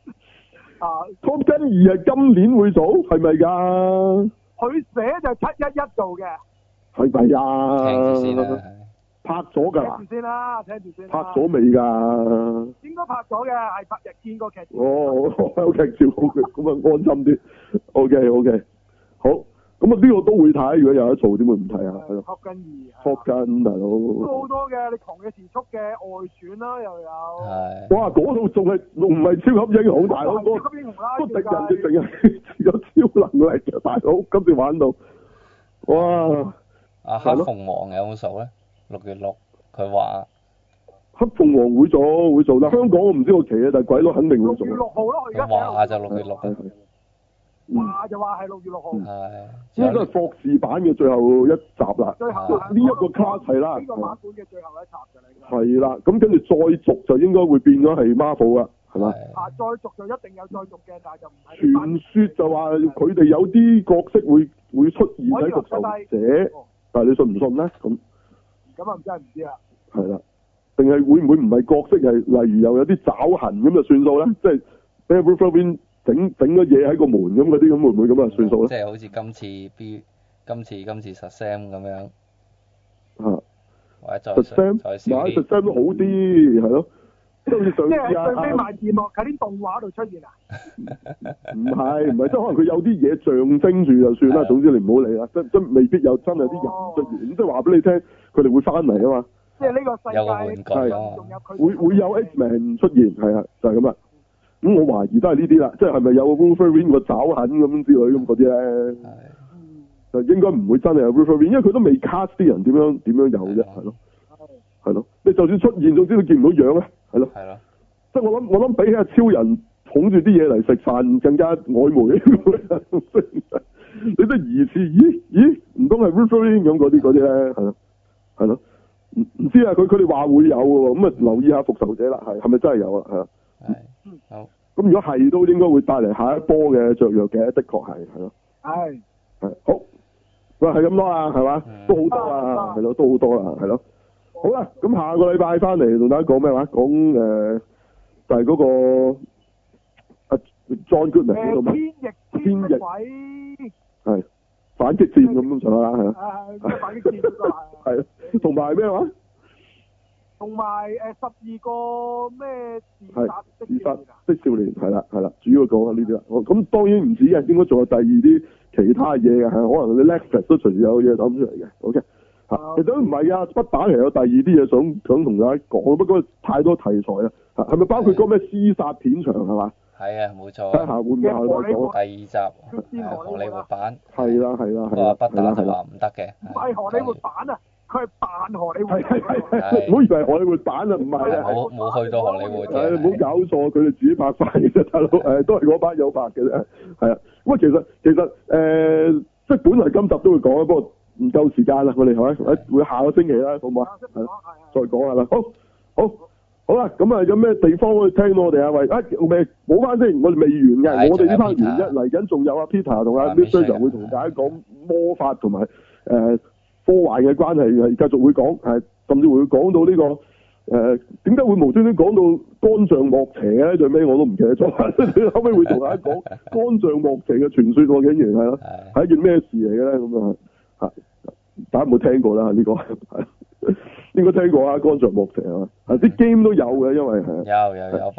！Top Gun 2係今年會做，係咪㗎？ 佢寫就711做嘅， 係咪啊？ 聽住先啦， 拍咗㗎啦。 聽住先啦，聽住先。 拍咗未㗎？ 應該拍咗嘅，係拍日見過劇照。 有劇照好嘅，咁啊安心啲。OK，好。咁呢個都會睇，如果有得做，點會唔睇啊？係咯。 Top Gun 2。 Top Gun 大佬。 都好多嘅，你狂野時速嘅外傳啦，又有。 係。 哇！嗰套仲唔係超級英雄大佬？ 超級英雄啦， 個敵人直情係有超能力嘅大佬，今次玩到。哇！ 黑鳳凰有冇數咧？6月6，佢話。 黑鳳凰會做，但香港我唔知個期啊，但係鬼佬肯定會做。 6月6號咯，佢而家話就6月6。 話就話係6月6號。 係。 呢個係霍士版嘅最後一集啦。 最後呢一個 class 係啦。 呢個版本嘅最後一集㗎啦。 係啦，咁跟住再續就應該會變咗係 Marvel 啦，係嘛？ 再續就一定有再續嘅，但係就唔係。 傳說就話佢哋有啲角色會出現喺復仇者，但係你信唔信咧？咁真係唔知啦。 係啦，定係會唔會唔係角色係，例如又有啲爪痕咁就算數咧？即係俾 Wolverine 整咗嘢喺個門咁嗰啲，咁會唔會咁啊算數咧？ 即係好似今次 Shazam 咁樣。或者 Shazam 都好啲，係咯。即係好似上次最尾賣字幕喺啲動畫度出現啊？ 唔係，即係可能佢有啲嘢象徵住就算啦。總之你唔好理啦，即未必有真係啲人出現。即係話俾你聽，佢哋會翻嚟啊嘛。 即係呢個世界係會有 X-Men 出現，係啊，就係咁啦。咁我懷疑都係呢啲啦，即係咪有 Wolverine 個爪痕咁之類咁嗰啲咧？就應該唔會真係有 Wolverine，因為佢都未 cast 啲人點樣有啫，係咯。你就算出現，總之都見唔到樣咧，係咯。即係我諗比起阿超人捧住啲嘢嚟食飯更加曖昧。你都疑似，咦？唔通係 Wolverine 咁嗰啲咧？係咯。唔知啊，佢哋話會有嘅喎，咁啊留意下復仇者啦，係咪真係有啊？係啊。 好。 咁如果係都應該會帶嚟下一波嘅雀躍嘅，的確係咯。係好。喂，係咁多啦，係嘛？都好多啦，係咯，都好多啦，係咯。好啦，咁下個禮拜翻嚟同大家講咩話？講就係嗰個John Goodman 嗰度嘛。天翼係反擊戰咁上下啦，係啊。 反擊戰嗰個係。同埋咩話？ 同埋12個咩自殺的少年係啦，主要講呢啲啦。咁當然唔止嘅，應該仲有第二啲其他嘢嘅，係可能你 Netflix 都隨時有嘢諗出嚟嘅。OK，其實都唔係啊，不打其實有第二啲嘢想同大家講，不過太多題材啦。係咪包括嗰咩廝殺片場係嘛？ 係啊，冇錯。 睇下會唔會下嚟講第二集荷里活版。 係啦。 不打就話唔得嘅。 唔係荷里活版啊！佢係扮荷里活， 唔好以為荷里活版啊，唔係啊， 冇去到荷里活嘅， 唔好搞錯，佢哋自己拍翻嘅啫，大佬，都係嗰班友拍嘅啫，係啊，咁啊，其實即係本來今集都會講啊，不過唔夠時間啦，我哋係咪會下個星期啦，好唔好啊？係再講下啦，好啦，咁啊，有咩地方可以聽到我哋啊？喂，未補翻先，我哋未完嘅，我哋呢 part 完啫，嚟緊仲有阿 Peter 同阿 Mr. 就會同大家講魔法同埋科幻嘅關係係繼續會講，甚至會講到呢個點解會無端端講到干將莫邪咧？最尾我都唔記得咗，後尾會同大家講干將莫邪嘅傳說喎，竟然係咯，係一件咩事嚟嘅咧？咁啊，大家有冇聽過啦？呢個應該聽過啊，干將莫邪係嘛？啲 game 都有嘅，因為有，不過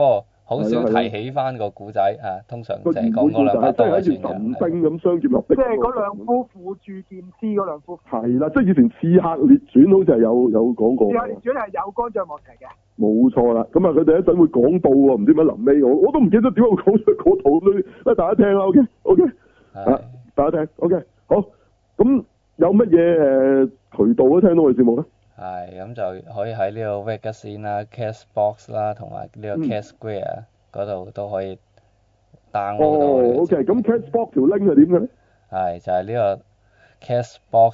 好少提起翻個古仔啊，通常就係講嗰兩把即係好似刀算神兵咁雙劍合璧。 即係嗰兩夫輔助劍師嗰兩夫。 係啦，即係以前刺客列傳好似係有講過。 刺客列傳係有干將莫邪嘅。冇錯啦，咁啊佢哋一陣會講到喎，唔知點解臨尾我都唔記得點解會講出嗰套都，大家聽啦 ，OK， 啊，大家聽 ，OK， 好，咁有乜嘢渠道都聽到我哋節目咧？ 係，咁就可以喺呢個 Vegas 啦、Castbox 啦，同埋呢個 Castsquare 嗰度都可以 download 到。 哦 ，OK， 咁 Castbox 條 link 係點嘅咧？ 係，就係呢個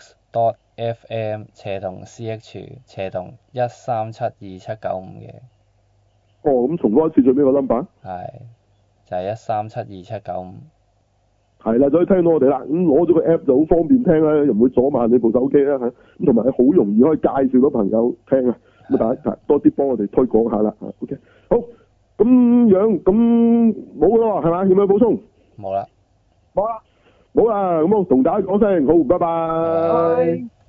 castbox.fm/ch/1372795嘅。 哦，咁重複一次最尾個 number？ 係，就係1372795。係啦，就可以聽到我哋啦。咁攞咗個 app 就好方便聽啦，又唔會阻慢你部手機啦嚇。咁同埋好容易可以介紹到朋友聽啊。咁大家多啲幫我哋推廣下啦。OK， 好，咁樣咁冇啦喎，係咪？有冇補充？ 冇啦。 冇啦。 好啦，咁我同大家講聲好，拜拜。 拜拜。